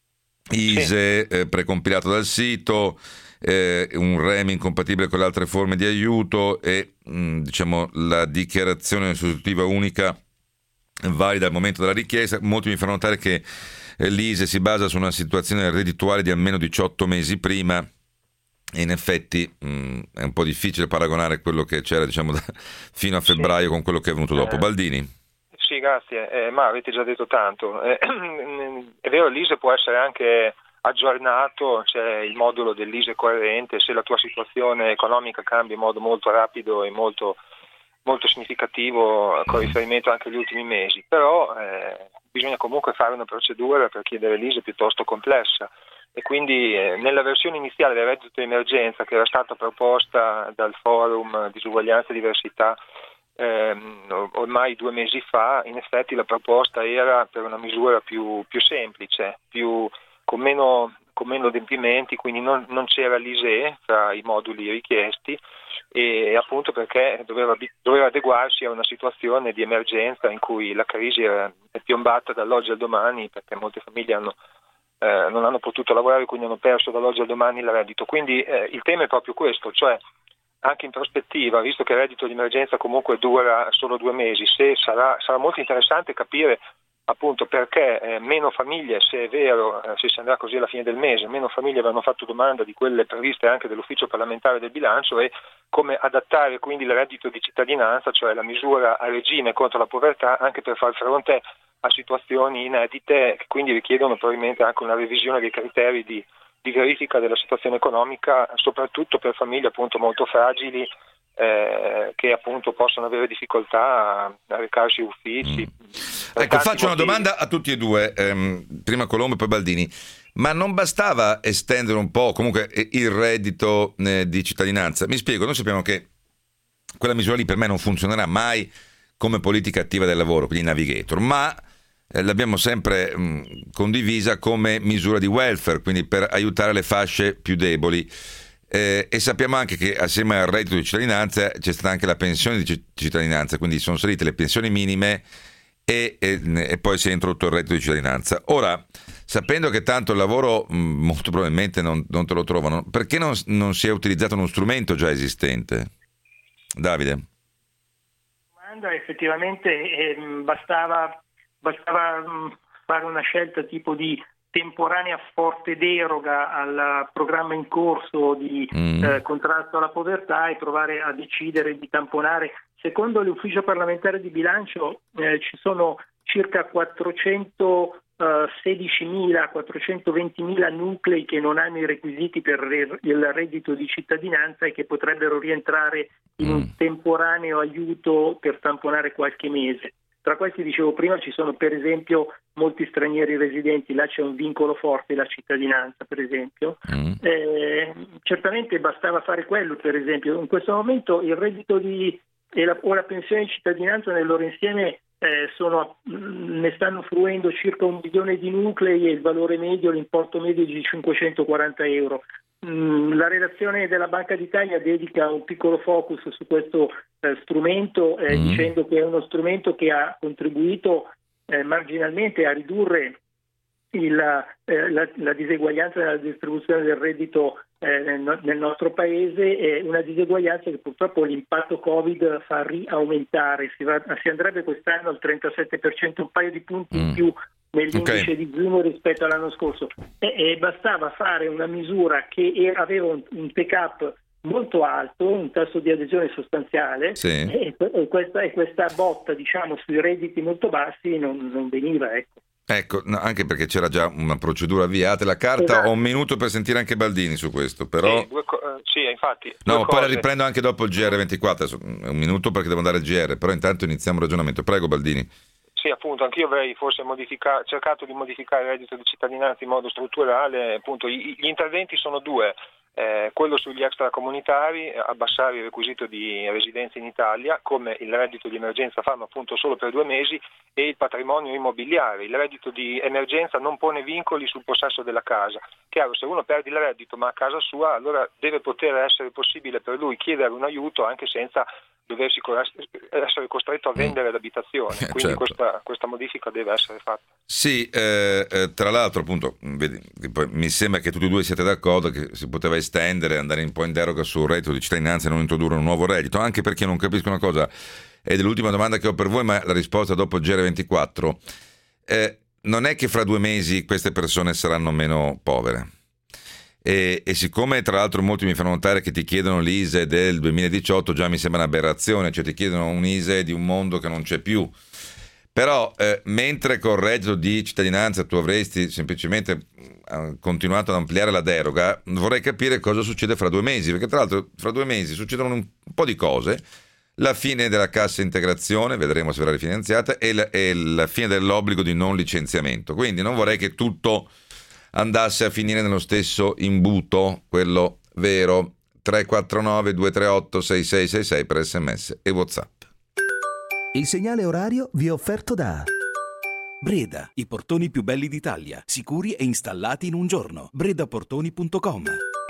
ISEE precompilato dal sito, un REM incompatibile con le altre forme di aiuto e diciamo la dichiarazione sostitutiva unica valida al momento della richiesta. Molti mi fanno notare che l'ISEE si basa su una situazione reddituale di almeno 18 mesi prima e in effetti è un po' difficile paragonare quello che c'era, diciamo, fino a febbraio con quello che è venuto dopo. Baldini? Sì, grazie, ma avete già detto tanto. È vero, l'ISEE può essere anche aggiornato, c'è il modulo dell'ISEE corrente, se la tua situazione economica cambia in modo molto rapido e molto significativo con riferimento anche agli ultimi mesi, però bisogna comunque fare una procedura per chiedere l'ISEE piuttosto complessa e quindi nella versione iniziale del reddito di emergenza che era stata proposta dal forum Disuguaglianza e Diversità ormai 2 mesi fa, in effetti la proposta era per una misura più semplice, con meno adempimenti, quindi non c'era l'ISEE fra i moduli richiesti e appunto perché doveva adeguarsi a una situazione di emergenza in cui la crisi è piombata dall'oggi al domani, perché molte famiglie non hanno potuto lavorare, quindi hanno perso dall'oggi al domani il reddito. Quindi il tema è proprio questo, cioè anche in prospettiva, visto che il reddito di emergenza comunque dura solo 2 mesi, sarà molto interessante capire appunto perché meno famiglie, se è vero, se si andrà così alla fine del mese, meno famiglie avranno fatto domanda di quelle previste anche dall'ufficio parlamentare del bilancio e come adattare quindi il reddito di cittadinanza, cioè la misura a regime contro la povertà, anche per far fronte a situazioni inedite che quindi richiedono probabilmente anche una revisione dei criteri di verifica della situazione economica, soprattutto per famiglie appunto molto fragili che appunto possono avere difficoltà a recarsi uffici. Ecco, faccio una domanda a tutti e due, prima Colombo e poi Baldini, ma non bastava estendere un po' comunque il reddito di cittadinanza? Mi spiego, noi sappiamo che quella misura lì per me non funzionerà mai come politica attiva del lavoro, quindi navigator, ma l'abbiamo sempre condivisa come misura di welfare, quindi per aiutare le fasce più deboli. E sappiamo anche che assieme al reddito di cittadinanza c'è stata anche la pensione di cittadinanza, quindi sono salite le pensioni minime e poi si è introdotto il reddito di cittadinanza. Ora, sapendo che tanto il lavoro molto probabilmente non te lo trovano, perché non si è utilizzato uno strumento già esistente? Davide? Effettivamente bastava fare una scelta tipo di temporanea forte deroga al programma in corso di contrasto alla povertà e provare a decidere di tamponare. Secondo l'Ufficio parlamentare di bilancio ci sono circa 420.000 nuclei che non hanno i requisiti per il reddito di cittadinanza e che potrebbero rientrare in un temporaneo aiuto per tamponare qualche mese. Tra questi, dicevo prima, ci sono per esempio molti stranieri residenti, là c'è un vincolo forte, la cittadinanza per esempio. Certamente bastava fare quello, per esempio. In questo momento il reddito o la pensione di cittadinanza nel loro insieme ne stanno fruendo circa 1 milione di nuclei e il valore medio, l'importo medio è di 540 euro. La relazione della Banca d'Italia dedica un piccolo focus su questo strumento, dicendo che è uno strumento che ha contribuito marginalmente a ridurre la diseguaglianza nella distribuzione del reddito nel nostro paese, è una diseguaglianza che purtroppo l'impatto Covid fa riaumentare. Si andrebbe quest'anno al 37%, un paio di punti in più nell'indice di Gini rispetto all'anno scorso, e bastava fare una misura che aveva un take-up molto alto, un tasso di adesione sostanziale, e questa botta, diciamo, sui redditi molto bassi non veniva, Ecco, no, anche perché c'era già una procedura avviata. La carta, esatto. Ho un minuto per sentire anche Baldini su questo, però sì, infatti. No, poi la riprendo anche dopo il GR24, un minuto perché devo andare al GR, però intanto iniziamo il ragionamento. Prego Baldini. Sì, appunto, anch'io avrei forse cercato di modificare il reddito di cittadinanza in modo strutturale. Appunto, gli interventi sono due. Quello sugli extracomunitari, abbassare il requisito di residenza in Italia, come il reddito di emergenza farlo appunto solo per 2 mesi, e il patrimonio immobiliare. Il reddito di emergenza non pone vincoli sul possesso della casa. Chiaro, se uno perde il reddito ma a casa sua, allora deve poter essere possibile per lui chiedere un aiuto anche senza doversi essere costretto a vendere l'abitazione, quindi certo. questa modifica deve essere fatta. Sì, tra l'altro appunto vedi, mi sembra che tutti e due siete d'accordo che si poteva estendere, andare un po' in deroga sul reddito di cittadinanza e non introdurre un nuovo reddito, anche perché non capisco una cosa, ed è l'ultima domanda che ho per voi, ma la risposta dopo il GR24. Non è che fra 2 mesi queste persone saranno meno povere. E siccome tra l'altro molti mi fanno notare che ti chiedono l'ISEE del 2018, già mi sembra un'aberrazione, cioè ti chiedono un ISEE di un mondo che non c'è più. Però mentre col reddito di cittadinanza tu avresti semplicemente continuato ad ampliare la deroga, vorrei capire cosa succede fra 2 mesi, perché tra l'altro fra 2 mesi succedono un po' di cose: la fine della cassa integrazione, vedremo se verrà rifinanziata, e la fine dell'obbligo di non licenziamento. Quindi non vorrei che tutto andasse a finire nello stesso imbuto, quello vero. 349 238 6666 per SMS e WhatsApp. Il segnale orario vi è offerto da Breda, i portoni più belli d'Italia, sicuri e installati in un giorno. bredaportoni.com.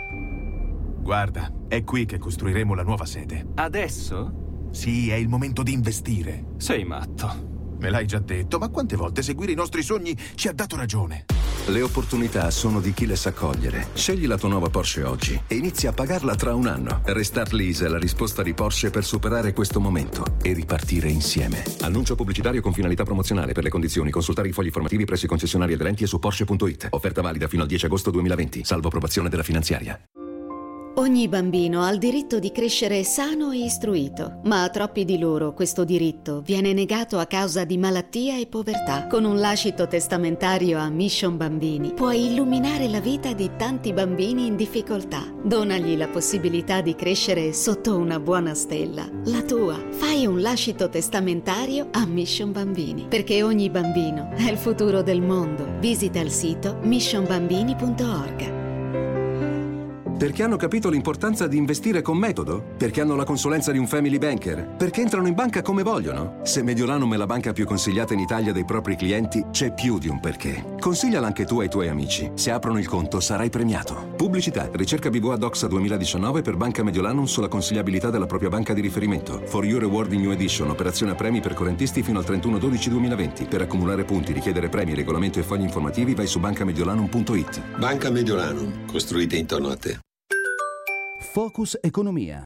Guarda, è qui che costruiremo la nuova sede. Adesso? Sì, è il momento di investire. Sei matto. Me l'hai già detto, ma quante volte seguire i nostri sogni ci ha dato ragione? Le opportunità sono di chi le sa cogliere. Scegli la tua nuova Porsche oggi e inizia a pagarla tra 1 anno. Restart Lease è la risposta di Porsche per superare questo momento e ripartire insieme. Annuncio pubblicitario con finalità promozionale. Per le condizioni consultare i fogli informativi presso i concessionari aderenti e su Porsche.it. Offerta valida fino al 10 agosto 2020, salvo approvazione della finanziaria. Ogni bambino ha il diritto di crescere sano e istruito, ma a troppi di loro questo diritto viene negato a causa di malattia e povertà. Con un lascito testamentario a Mission Bambini puoi illuminare la vita di tanti bambini in difficoltà. Donagli la possibilità di crescere sotto una buona stella, la tua. Fai un lascito testamentario a Mission Bambini, perché ogni bambino è il futuro del mondo. Visita il sito missionbambini.org. Perché hanno capito l'importanza di investire con metodo? Perché hanno la consulenza di un family banker? Perché entrano in banca come vogliono? Se Mediolanum è la banca più consigliata in Italia dai propri clienti, c'è più di un perché. Consigliala anche tu ai tuoi amici. Se aprono il conto sarai premiato. Pubblicità. Ricerca BBVA Doxa 2019 per Banca Mediolanum sulla consigliabilità della propria banca di riferimento. For You Reward in New Edition. Operazione a premi per correntisti fino al 31/12/2020. Per accumulare punti, richiedere premi, regolamento e fogli informativi vai su bancamediolanum.it. Banca Mediolanum. Costruite intorno a te. Focus Economia.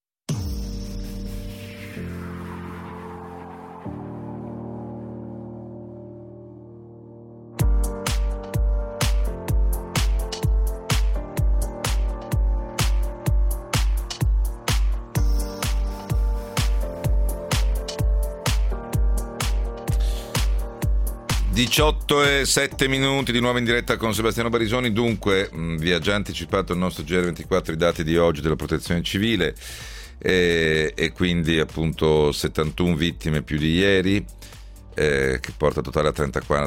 Diciotto e 7 minuti di nuovo in diretta con Sebastiano Barisoni. Dunque, vi ha già anticipato il nostro GR24 i dati di oggi della protezione civile e quindi appunto 71 vittime più di ieri, che porta il totale a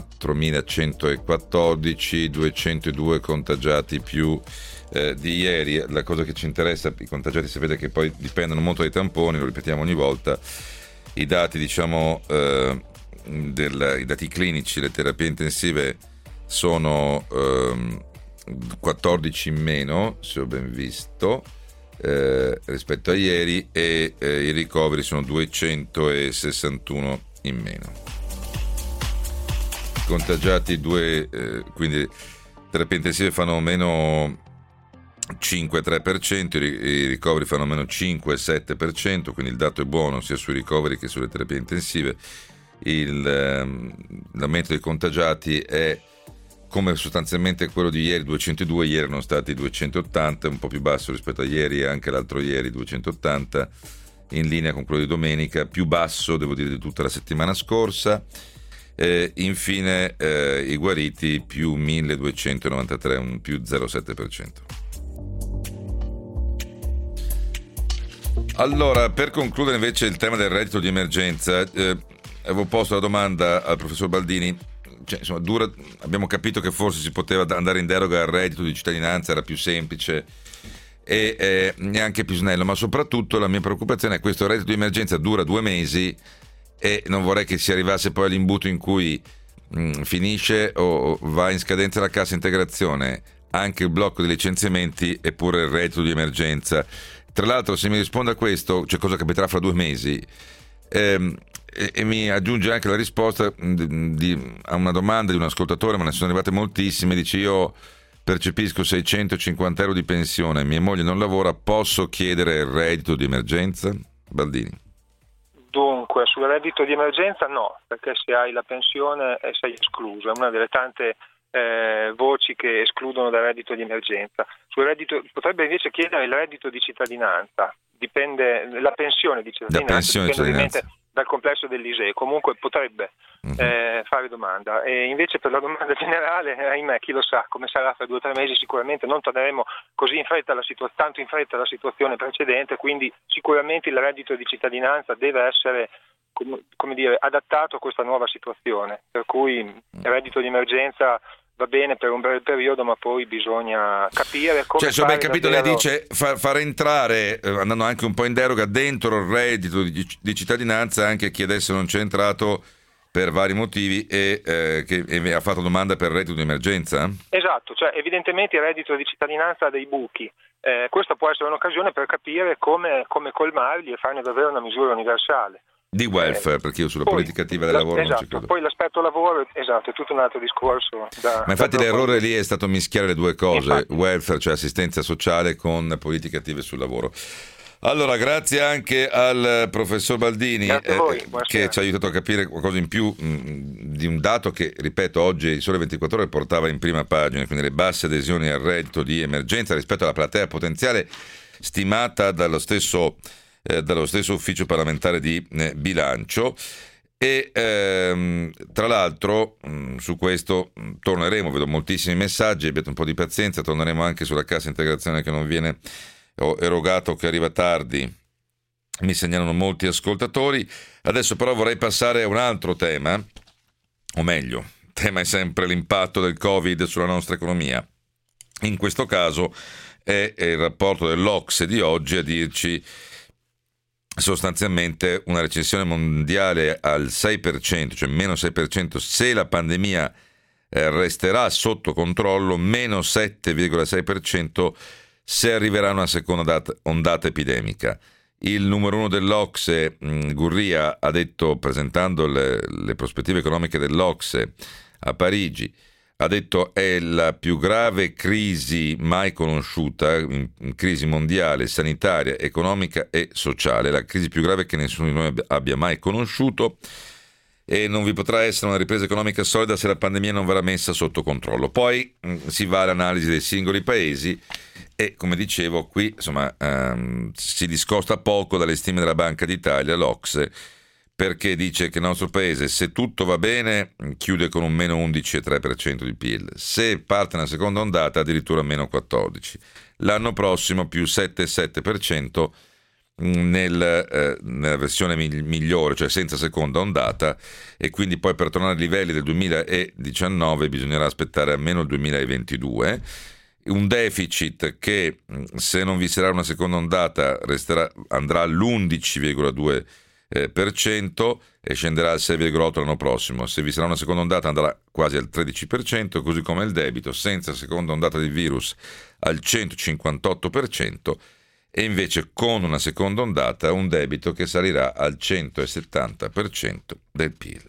34.114, 202 contagiati più di ieri. La cosa che ci interessa, i contagiati, si vede che poi dipendono molto dai tamponi, lo ripetiamo ogni volta. I dati, diciamo, i dati clinici, le terapie intensive sono 14 in meno, se ho ben visto, rispetto a ieri, e i ricoveri sono 261 in meno. Contagiati quindi terapie intensive fanno meno 5,3%, i ricoveri fanno meno 5,7%, quindi il dato è buono sia sui ricoveri che sulle terapie intensive. L'aumento dei contagiati è come sostanzialmente quello di ieri, 202, ieri erano stati 280, un po' più basso rispetto a ieri e anche l'altro ieri 280, in linea con quello di domenica, più basso devo dire di tutta la settimana scorsa. Infine i guariti più 1293, un più 0,7%. Allora, per concludere invece il tema del reddito di emergenza, avevo posto la domanda al professor Baldini, insomma, abbiamo capito che forse si poteva andare in deroga al reddito di cittadinanza, era più semplice e neanche più snello, ma soprattutto la mia preoccupazione è che questo reddito di emergenza dura 2 mesi e non vorrei che si arrivasse poi all'imbuto in cui finisce o va in scadenza la cassa integrazione, anche il blocco dei licenziamenti eppure il reddito di emergenza. Tra l'altro, se mi risponde a questo, cioè cosa capiterà fra 2 mesi, e mi aggiunge anche la risposta a una domanda di un ascoltatore, ma ne sono arrivate moltissime. Dice: io percepisco 650 euro di pensione, mia moglie non lavora, posso chiedere il reddito di emergenza? Baldini. Dunque, sul reddito di emergenza no, perché se hai la pensione sei escluso, è una delle tante voci che escludono dal reddito di emergenza. Sul reddito potrebbe invece chiedere il reddito di cittadinanza, dipende, la pensione di cittadinanza, dipende ovviamente dal complesso dell'ISEE, comunque potrebbe fare domanda. E invece per la domanda generale, ahimè, chi lo sa come sarà fra 2 o 3 mesi, sicuramente non torneremo così in fretta tanto in fretta alla situazione precedente, quindi sicuramente il reddito di cittadinanza deve essere, come dire, adattato a questa nuova situazione, per cui il reddito di emergenza va bene per un breve periodo, ma poi bisogna capire come. Cioè, se ho ben capito, lei dice far entrare, andando anche un po' in deroga, dentro il reddito di cittadinanza anche chi adesso non c'è entrato per vari motivi e che ha fatto domanda per il reddito di emergenza? Esatto, cioè evidentemente il reddito di cittadinanza ha dei buchi. Questa può essere un'occasione per capire come colmarli e farne davvero una misura universale. Di welfare, perché io sulla politica attiva del lavoro non ci credo. Poi l'aspetto lavoro, esatto, è tutto un altro discorso. Ma infatti l'errore lì è stato mischiare le due cose, welfare, cioè assistenza sociale, con politiche attive sul lavoro. Allora, grazie anche al professor Baldini che ci ha aiutato a capire qualcosa in più di un dato che, ripeto, oggi il Sole 24 Ore portava in prima pagina, quindi le basse adesioni al reddito di emergenza rispetto alla platea potenziale stimata dallo stesso ufficio parlamentare di bilancio. E tra l'altro su questo torneremo, vedo moltissimi messaggi, abbiate un po' di pazienza, torneremo anche sulla cassa integrazione che non viene erogata o che arriva tardi, mi segnalano molti ascoltatori. Adesso però vorrei passare a un altro tema, o meglio, tema è sempre l'impatto del Covid sulla nostra economia. In questo caso è il rapporto dell'Ocse di oggi a dirci sostanzialmente una recessione mondiale al 6%, cioè meno 6%, se la pandemia resterà sotto controllo, meno 7,6% se arriverà una seconda ondata epidemica. Il numero uno dell'Ocse, Gurria, ha detto, presentando le prospettive economiche dell'Ocse a Parigi, ha detto è la più grave crisi mai conosciuta, in crisi mondiale, sanitaria, economica e sociale, la crisi più grave che nessuno di noi abbia mai conosciuto, e non vi potrà essere una ripresa economica solida se la pandemia non verrà messa sotto controllo. Poi si va all'analisi dei singoli paesi e, come dicevo, qui insomma si discosta poco dalle stime della Banca d'Italia, l'Ocse, perché dice che il nostro paese, se tutto va bene, chiude con un meno 11,3% di PIL. Se parte una seconda ondata, addirittura meno 14%. L'anno prossimo più 7,7% nella versione migliore, cioè senza seconda ondata, e quindi poi per tornare ai livelli del 2019 bisognerà aspettare almeno il 2022. Un deficit che, se non vi sarà una seconda ondata, andrà all'11,2% e scenderà al 6,8% l'anno prossimo. Se vi sarà una seconda ondata andrà quasi al 13%, così come il debito senza seconda ondata di virus al 158%, e invece con una seconda ondata un debito che salirà al 170% del PIL.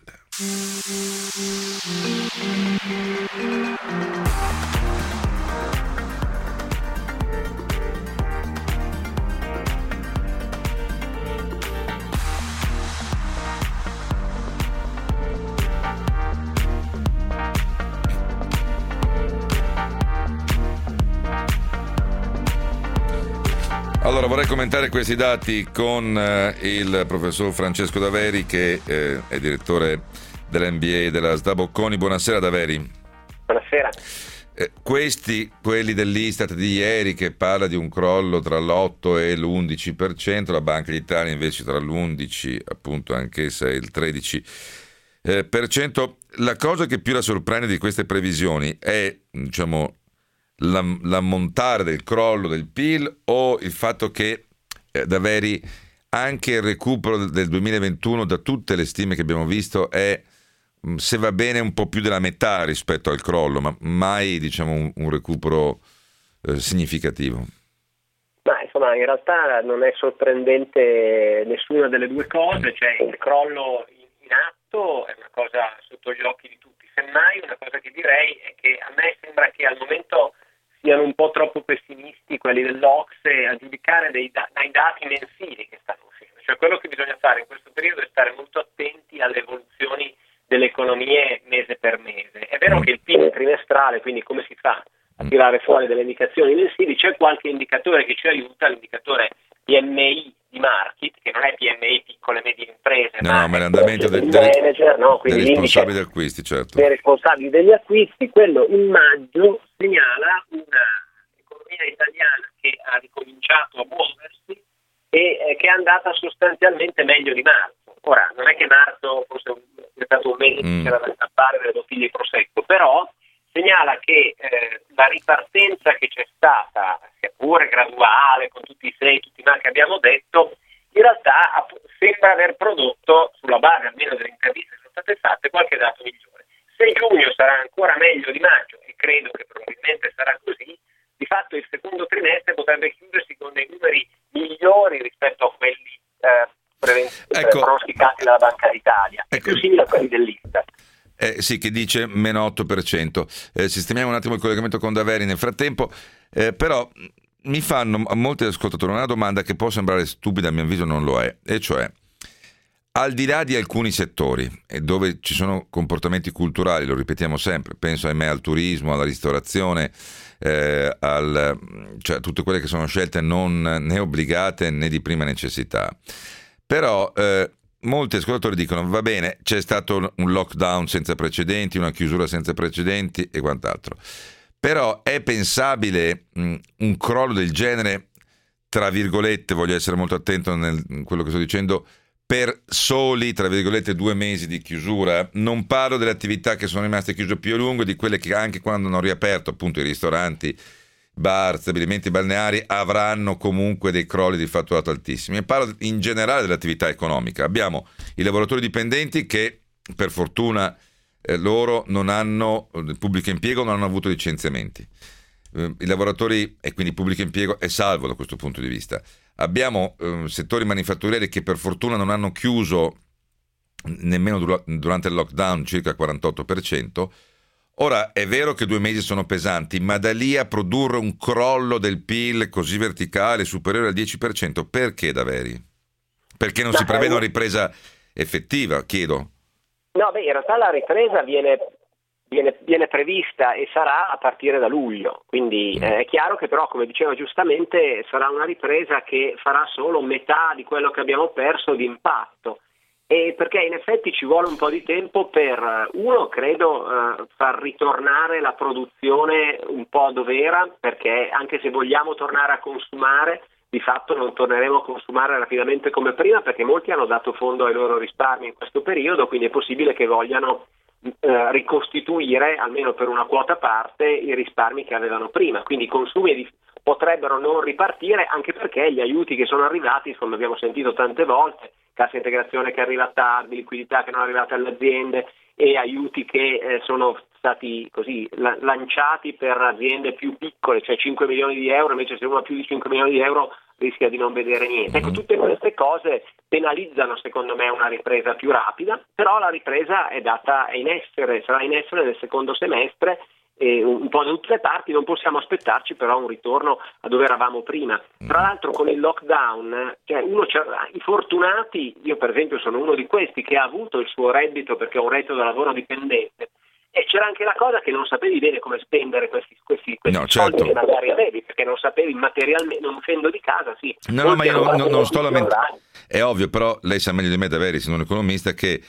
Allora, vorrei commentare questi dati con il professor Francesco Daveri, che è direttore dell'MBA della SDA Bocconi. Buonasera Daveri. Buonasera. Quelli dell'Istat di ieri, che parla di un crollo tra l'8 e l'11%, la Banca d'Italia invece tra l'11, appunto anch'essa, e il 13%. La cosa che più la sorprende di queste previsioni è, diciamo, l'ammontare del crollo del PIL, o il fatto che Daveri, anche il recupero del 2021 da tutte le stime che abbiamo visto è, se va bene, un po' più della metà rispetto al crollo, ma mai, diciamo, un recupero significativo? Ma insomma, in realtà non è sorprendente nessuna delle due cose, cioè il crollo in atto è una cosa sotto gli occhi di tutti. Semmai una cosa che direi è che a me sembra che al momento siano un po' troppo pessimisti quelli dell'Ocse a giudicare dai dati mensili che stanno uscendo. Cioè, quello che bisogna fare in questo periodo è stare molto attenti alle evoluzioni delle economie mese per mese. È vero che il PIL è trimestrale, quindi come si fa a tirare fuori delle indicazioni mensili? C'è qualche indicatore che ci aiuta, l'indicatore PMI di Markit, che non è PMI piccole e medie imprese, ma è l'andamento del manager, no? Quindi dei responsabili degli acquisti, certo. Dei responsabili degli acquisti. Quello in maggio segnala un'economia italiana che ha ricominciato a muoversi e che è andata sostanzialmente meglio di marzo. Ora, non è che marzo fosse stato un mese che c'era da scappare delle bottiglie di prosecco, però segnala che la ripartenza che c'è stata, sia pure graduale, con tutti i sei, tutti i ma che abbiamo detto, in realtà sembra aver prodotto, sulla base almeno delle interviste che sono state fatte, qualche dato migliore. Se giugno sarà ancora meglio di maggio, e credo che probabilmente sarà così, di fatto il secondo trimestre potrebbe chiudersi con dei numeri migliori rispetto a quelli pronosticati dalla Banca d'Italia, più simili a quelli dell'Istat. Sì, che dice meno 8%. Sistemiamo un attimo il collegamento con Daveri nel frattempo, però mi fanno molti ascoltatori una domanda che può sembrare stupida, a mio avviso non lo è, e cioè, al di là di alcuni settori dove ci sono comportamenti culturali, lo ripetiamo sempre, penso al turismo, alla ristorazione, cioè tutte quelle che sono scelte non né obbligate né di prima necessità, però molti ascoltatori dicono va bene, c'è stato un lockdown senza precedenti, una chiusura senza precedenti e quant'altro, però è pensabile un crollo del genere, tra virgolette, voglio essere molto attento in quello che sto dicendo, per soli, tra virgolette, 2 mesi di chiusura. Non parlo delle attività che sono rimaste chiuse più a lungo, di quelle che anche quando hanno riaperto, appunto i ristoranti, bar, stabilimenti balneari, avranno comunque dei crolli di fatturato altissimi. E parlo in generale dell'attività economica. Abbiamo i lavoratori dipendenti che, per fortuna, loro non hanno, il pubblico impiego non hanno avuto licenziamenti. I lavoratori, e quindi il pubblico impiego è salvo da questo punto di vista. Abbiamo settori manifatturieri che per fortuna non hanno chiuso nemmeno durante il lockdown, circa il 48%. Ora è vero che 2 mesi sono pesanti, ma da lì a produrre un crollo del PIL così verticale, superiore al 10%, perché Daveri? Perché non si prevede una ripresa effettiva, chiedo? No, in realtà la ripresa viene prevista e sarà a partire da luglio, quindi è chiaro che però, come diceva giustamente, sarà una ripresa che farà solo metà di quello che abbiamo perso di impatto, e perché in effetti ci vuole un po' di tempo per, uno, credo, far ritornare la produzione un po' dov'era, perché anche se vogliamo tornare a consumare, di fatto non torneremo a consumare rapidamente come prima, perché molti hanno dato fondo ai loro risparmi in questo periodo, quindi è possibile che vogliano ricostituire almeno per una quota parte i risparmi che avevano prima, quindi i consumi potrebbero non ripartire, anche perché gli aiuti che sono arrivati, come abbiamo sentito tante volte, cassa integrazione che arriva tardi, liquidità che non è arrivata alle aziende e aiuti che sono stati così lanciati per aziende più piccole, cioè 5 milioni di euro, invece se uno ha più di 5 milioni di euro rischia di non vedere niente. Ecco, tutte queste cose penalizzano secondo me una ripresa più rapida, però la ripresa è in essere, sarà in essere nel secondo semestre, un po' da tutte le parti. Non possiamo aspettarci però un ritorno a dove eravamo prima. Tra l'altro con il lockdown, i fortunati, io per esempio sono uno di questi che ha avuto il suo reddito perché ho un reddito da lavoro dipendente, e c'era anche la cosa che non sapevi bene come spendere questi no, soldi certo. che magari avevi, perché non sapevi materialmente, non uscendo di casa, sì. No, ma io non sto lamentando. È ovvio, però lei sa meglio di me, Daveri, essendo un economista, che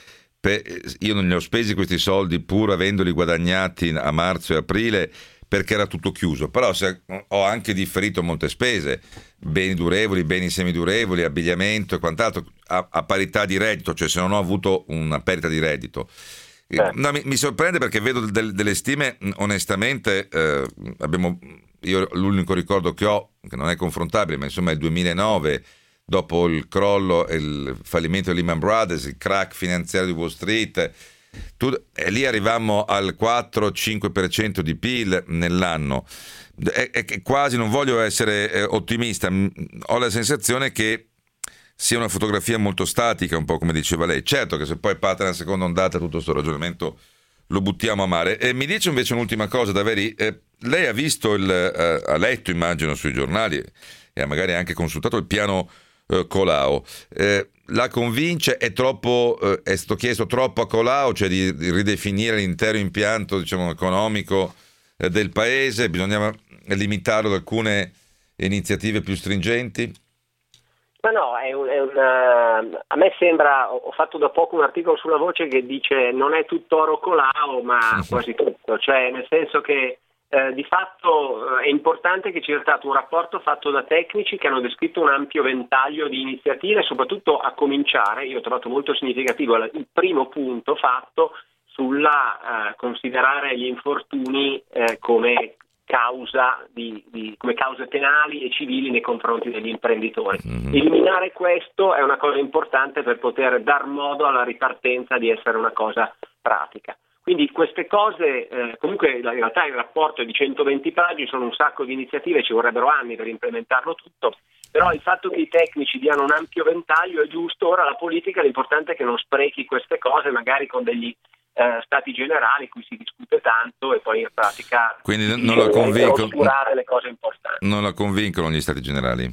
io non ne ho spesi questi soldi pur avendoli guadagnati a marzo e aprile, perché era tutto chiuso. Però ho anche differito molte spese, beni durevoli, beni semidurevoli, abbigliamento e quant'altro, a parità di reddito, cioè se non ho avuto una perdita di reddito. No, mi sorprende perché vedo delle stime, onestamente, io l'unico ricordo che ho, che non è confrontabile, ma insomma è il 2009, dopo il crollo e il fallimento di Lehman Brothers, il crack finanziario di Wall Street, e lì arrivammo al 4-5% di PIL nell'anno. È quasi, non voglio essere ottimista, ho la sensazione che sia una fotografia molto statica, un po' come diceva lei. Certo che se poi parte una seconda ondata tutto questo ragionamento lo buttiamo a mare. Mi dice invece un'ultima cosa, Daveri, lei ha visto ha letto, immagino, sui giornali e ha magari anche consultato il piano Colao. La convince? È stato chiesto troppo a Colao, cioè di ridefinire l'intero impianto, diciamo, economico del paese? Bisognava limitarlo ad alcune iniziative più stringenti? Ma no, a me sembra, ho fatto da poco un articolo sulla Voce che dice non è tutto oro Colao, ma quasi tutto, cioè nel senso che di fatto è importante che ci sia stato un rapporto fatto da tecnici che hanno descritto un ampio ventaglio di iniziative, soprattutto a cominciare, io ho trovato molto significativo il primo punto fatto sulla considerare gli infortuni come come cause penali e civili nei confronti degli imprenditori. Eliminare questo è una cosa importante per poter dar modo alla ripartenza di essere una cosa pratica. Quindi queste cose, comunque in realtà il rapporto è di 120 pagine, sono un sacco di iniziative, ci vorrebbero anni per implementarlo tutto, però il fatto che i tecnici diano un ampio ventaglio è giusto. Ora la politica, l'importante è che non sprechi queste cose magari con degli stati generali cui si discute tanto e poi in pratica quindi non la convincono le cose importanti. Non la convincono gli stati generali?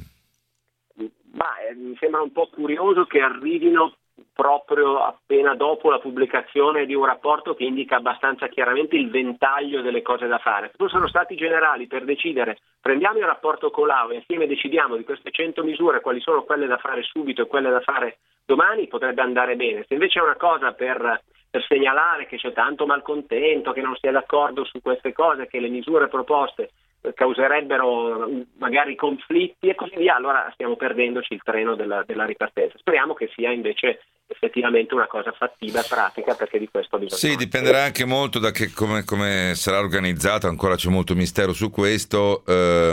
Mi sembra un po' curioso che arrivino proprio appena dopo la pubblicazione di un rapporto che indica abbastanza chiaramente il ventaglio delle cose da fare. Se fossero stati generali per decidere, prendiamo il rapporto Colao e insieme decidiamo di queste 100 misure quali sono quelle da fare subito e quelle da fare domani, potrebbe andare bene. Se invece è una cosa per segnalare che c'è tanto malcontento, che non si è d'accordo su queste cose, che le misure proposte causerebbero magari conflitti e così via, allora stiamo perdendoci il treno della ripartenza. Speriamo che sia invece effettivamente una cosa fattiva e pratica, perché di questo bisogna. Sì, dipenderà anche molto da come sarà organizzata, ancora c'è molto mistero su questo,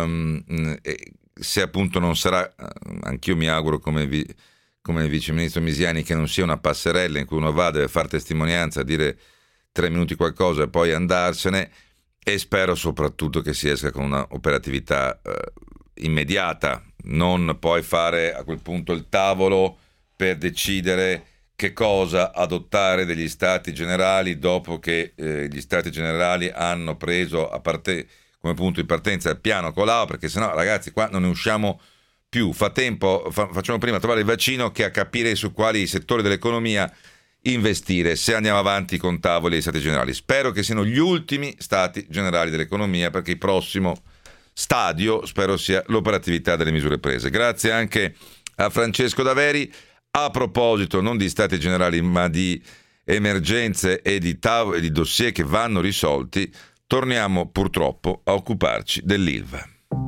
se appunto non sarà, anch'io mi auguro come il vice ministro Misiani, che non sia una passerella in cui uno va, deve fare testimonianza, dire 3 minuti qualcosa e poi andarsene, e spero soprattutto che si esca con una operatività immediata, non poi fare a quel punto il tavolo per decidere che cosa adottare degli stati generali dopo che gli stati generali hanno preso come punto di partenza il piano Colau, perché sennò ragazzi qua non ne usciamo più. Facciamo prima trovare il vaccino che a capire su quali settori dell'economia investire se andiamo avanti con tavoli dei stati generali. Spero che siano gli ultimi stati generali dell'economia, perché il prossimo stadio spero sia l'operatività delle misure prese. Grazie anche a Francesco Daveri. A proposito non di stati generali ma di emergenze e di dossier che vanno risolti, torniamo purtroppo a occuparci dell'Ilva.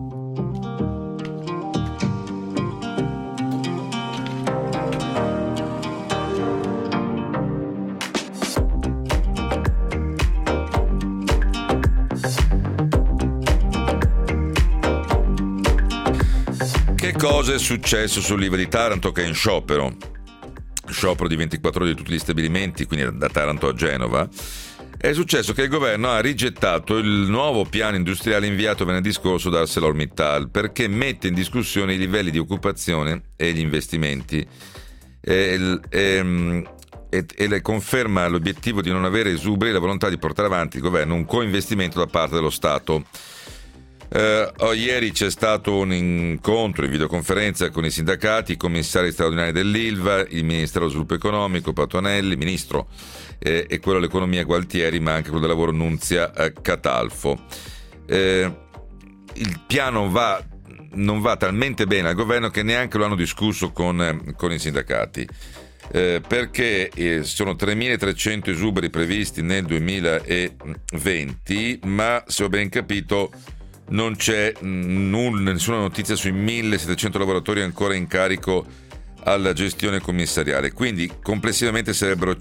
Che cosa è successo sull'Ilva di Taranto, che è in sciopero di 24 ore di tutti gli stabilimenti, quindi da Taranto a Genova? È successo che il governo ha rigettato il nuovo piano industriale inviato venerdì scorso da ArcelorMittal, perché mette in discussione i livelli di occupazione e gli investimenti e le conferma l'obiettivo di non avere esuberi e la volontà di portare avanti il governo un coinvestimento da parte dello Stato. Ieri c'è stato un incontro in videoconferenza con i sindacati, i commissari straordinari dell'Ilva, il Ministero dello Sviluppo Economico Patuanelli, ministro, e quello dell'Economia Gualtieri, ma anche quello del Lavoro Nunzia Catalfo. Il piano non va talmente bene al governo che neanche lo hanno discusso con i sindacati, perché sono 3.300 esuberi previsti nel 2020, ma se ho ben capito non c'è nessuna notizia sui 1.700 lavoratori ancora in carico alla gestione commissariale, quindi complessivamente sarebbero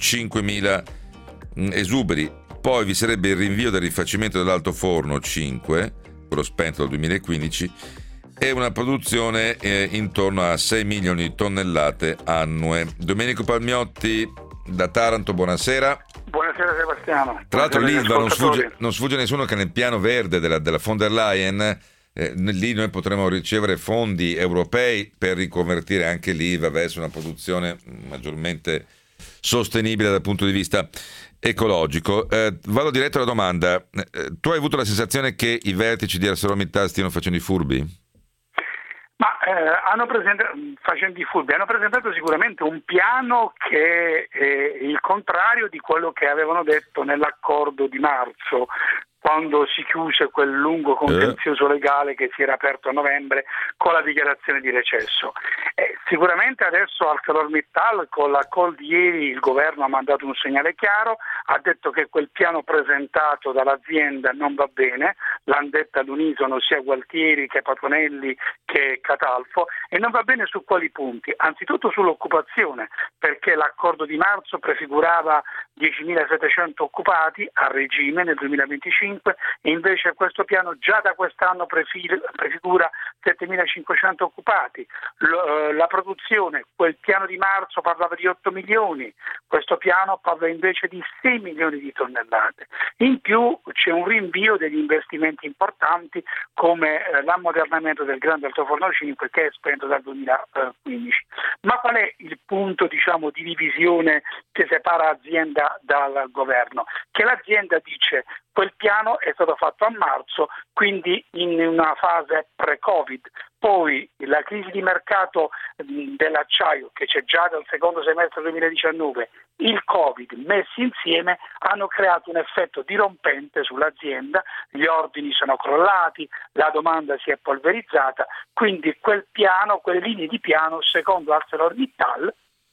5.000 esuberi. Poi vi sarebbe il rinvio del rifacimento dell'alto forno 5, quello spento dal 2015, e una produzione intorno a 6 milioni di tonnellate annue. Domenico Palmiotti da Taranto, buonasera. Buonasera Sebastiano. Tra l'altro l'Ilva non sfugge a nessuno che nel piano verde della von der Leyen lì noi potremo ricevere fondi europei per riconvertire anche l'Ilva verso una produzione maggiormente sostenibile dal punto di vista ecologico. Vado diretto alla domanda. Tu hai avuto la sensazione che i vertici di ArcelorMittal stiano facendo i furbi? Ma hanno presentato sicuramente un piano che è il contrario di quello che avevano detto nell'accordo di marzo, quando si chiuse quel lungo contenzioso legale che si era aperto a novembre con la dichiarazione di recesso. Sicuramente adesso ArcelorMittal, con la call di ieri, il governo ha mandato un segnale chiaro, ha detto che quel piano presentato dall'azienda non va bene, l'hanno detto all'unisono sia Gualtieri che Patuanelli che Catalfo, e non va bene su quali punti? Anzitutto sull'occupazione, perché l'accordo di marzo prefigurava 10.700 occupati a regime nel 2025 e invece questo piano già da quest'anno prefigura 7.500 occupati. La produzione, quel piano di marzo parlava di 8 milioni, questo piano parla invece di 6 milioni di tonnellate. In più c'è un rinvio degli investimenti importanti come l'ammodernamento del grande altoforno 5 che è spento dal 2015. Ma qual è il punto di divisione che separa azienda dal governo? Che l'azienda dice quel piano è stato fatto a marzo, quindi in una fase pre-Covid. Poi la crisi di mercato dell'acciaio che c'è già dal secondo semestre 2019, il Covid messi insieme hanno creato un effetto dirompente sull'azienda, gli ordini sono crollati, la domanda si è polverizzata, quindi quel piano, quelle linee di piano, secondo ArcelorMittal,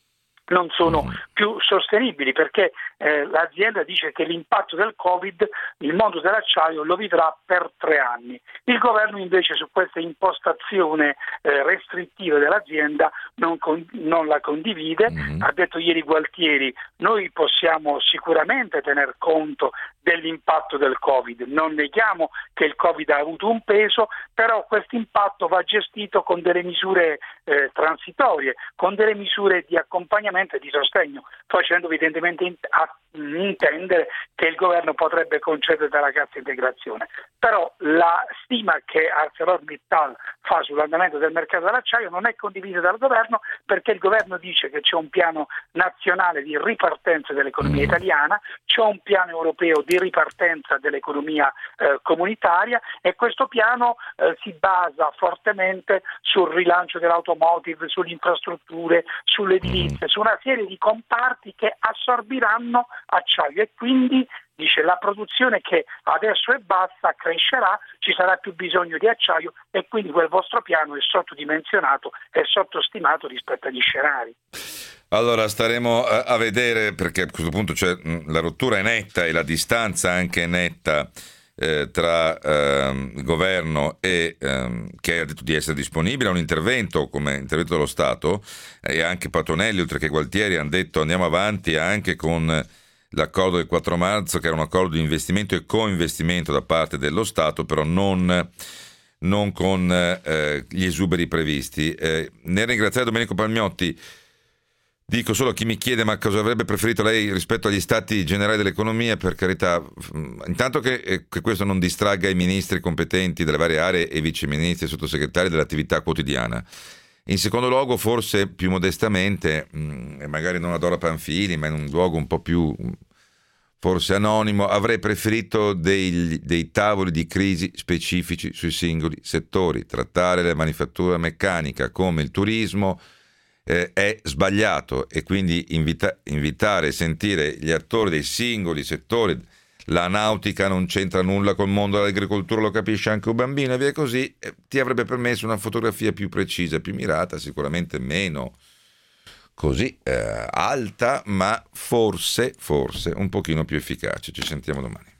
non sono più sostenibili, perché l'azienda dice che l'impatto del Covid il mondo dell'acciaio lo vivrà per 3 anni. Il governo invece su questa impostazione restrittiva dell'azienda non la condivide. Ha detto ieri Gualtieri: noi possiamo sicuramente tener conto dell'impatto del Covid, non neghiamo che il Covid ha avuto un peso, però questo impatto va gestito con delle misure transitorie, con delle misure di accompagnamento e di sostegno, facendo evidentemente intendere che il governo potrebbe concedere la cassa integrazione. Però la stima che ArcelorMittal fa sull'andamento del mercato dell'acciaio non è condivisa dal governo, perché il governo dice che c'è un piano nazionale di ripartenza dell'economia italiana, c'è un piano europeo di ripartenza dell'economia comunitaria, e questo piano si basa fortemente sul rilancio dell'automotive, sulle infrastrutture, sull'edilizia, su una serie di comparti che assorbiranno acciaio, e quindi dice la produzione che adesso è bassa crescerà, ci sarà più bisogno di acciaio, e quindi quel vostro piano è sottodimensionato, è sottostimato rispetto agli scenari. Allora staremo a vedere, perché a questo punto la rottura è netta e la distanza anche è netta tra il governo e che ha detto di essere disponibile a un intervento come intervento dello Stato, e anche Patonelli oltre che Gualtieri hanno detto andiamo avanti anche con l'accordo del 4 marzo, che era un accordo di investimento e co-investimento da parte dello Stato, però non con gli esuberi previsti. Nel ringraziare Domenico Palmiotti, dico solo a chi mi chiede ma cosa avrebbe preferito lei rispetto agli stati generali dell'economia, per carità, intanto che questo non distragga i ministri competenti delle varie aree e viceministri e sottosegretari dell'attività quotidiana. In secondo luogo, forse più modestamente, e magari non ad Ora Panfili, ma in un luogo un po' più forse anonimo, avrei preferito dei tavoli di crisi specifici sui singoli settori. Trattare la manifattura meccanica come il turismo è sbagliato, e quindi invitare e sentire gli attori dei singoli settori. La nautica non c'entra nulla col mondo dell'agricoltura, lo capisce anche un bambino, e via così, ti avrebbe permesso una fotografia più precisa, più mirata, sicuramente meno così alta, ma forse un pochino più efficace. Ci sentiamo domani.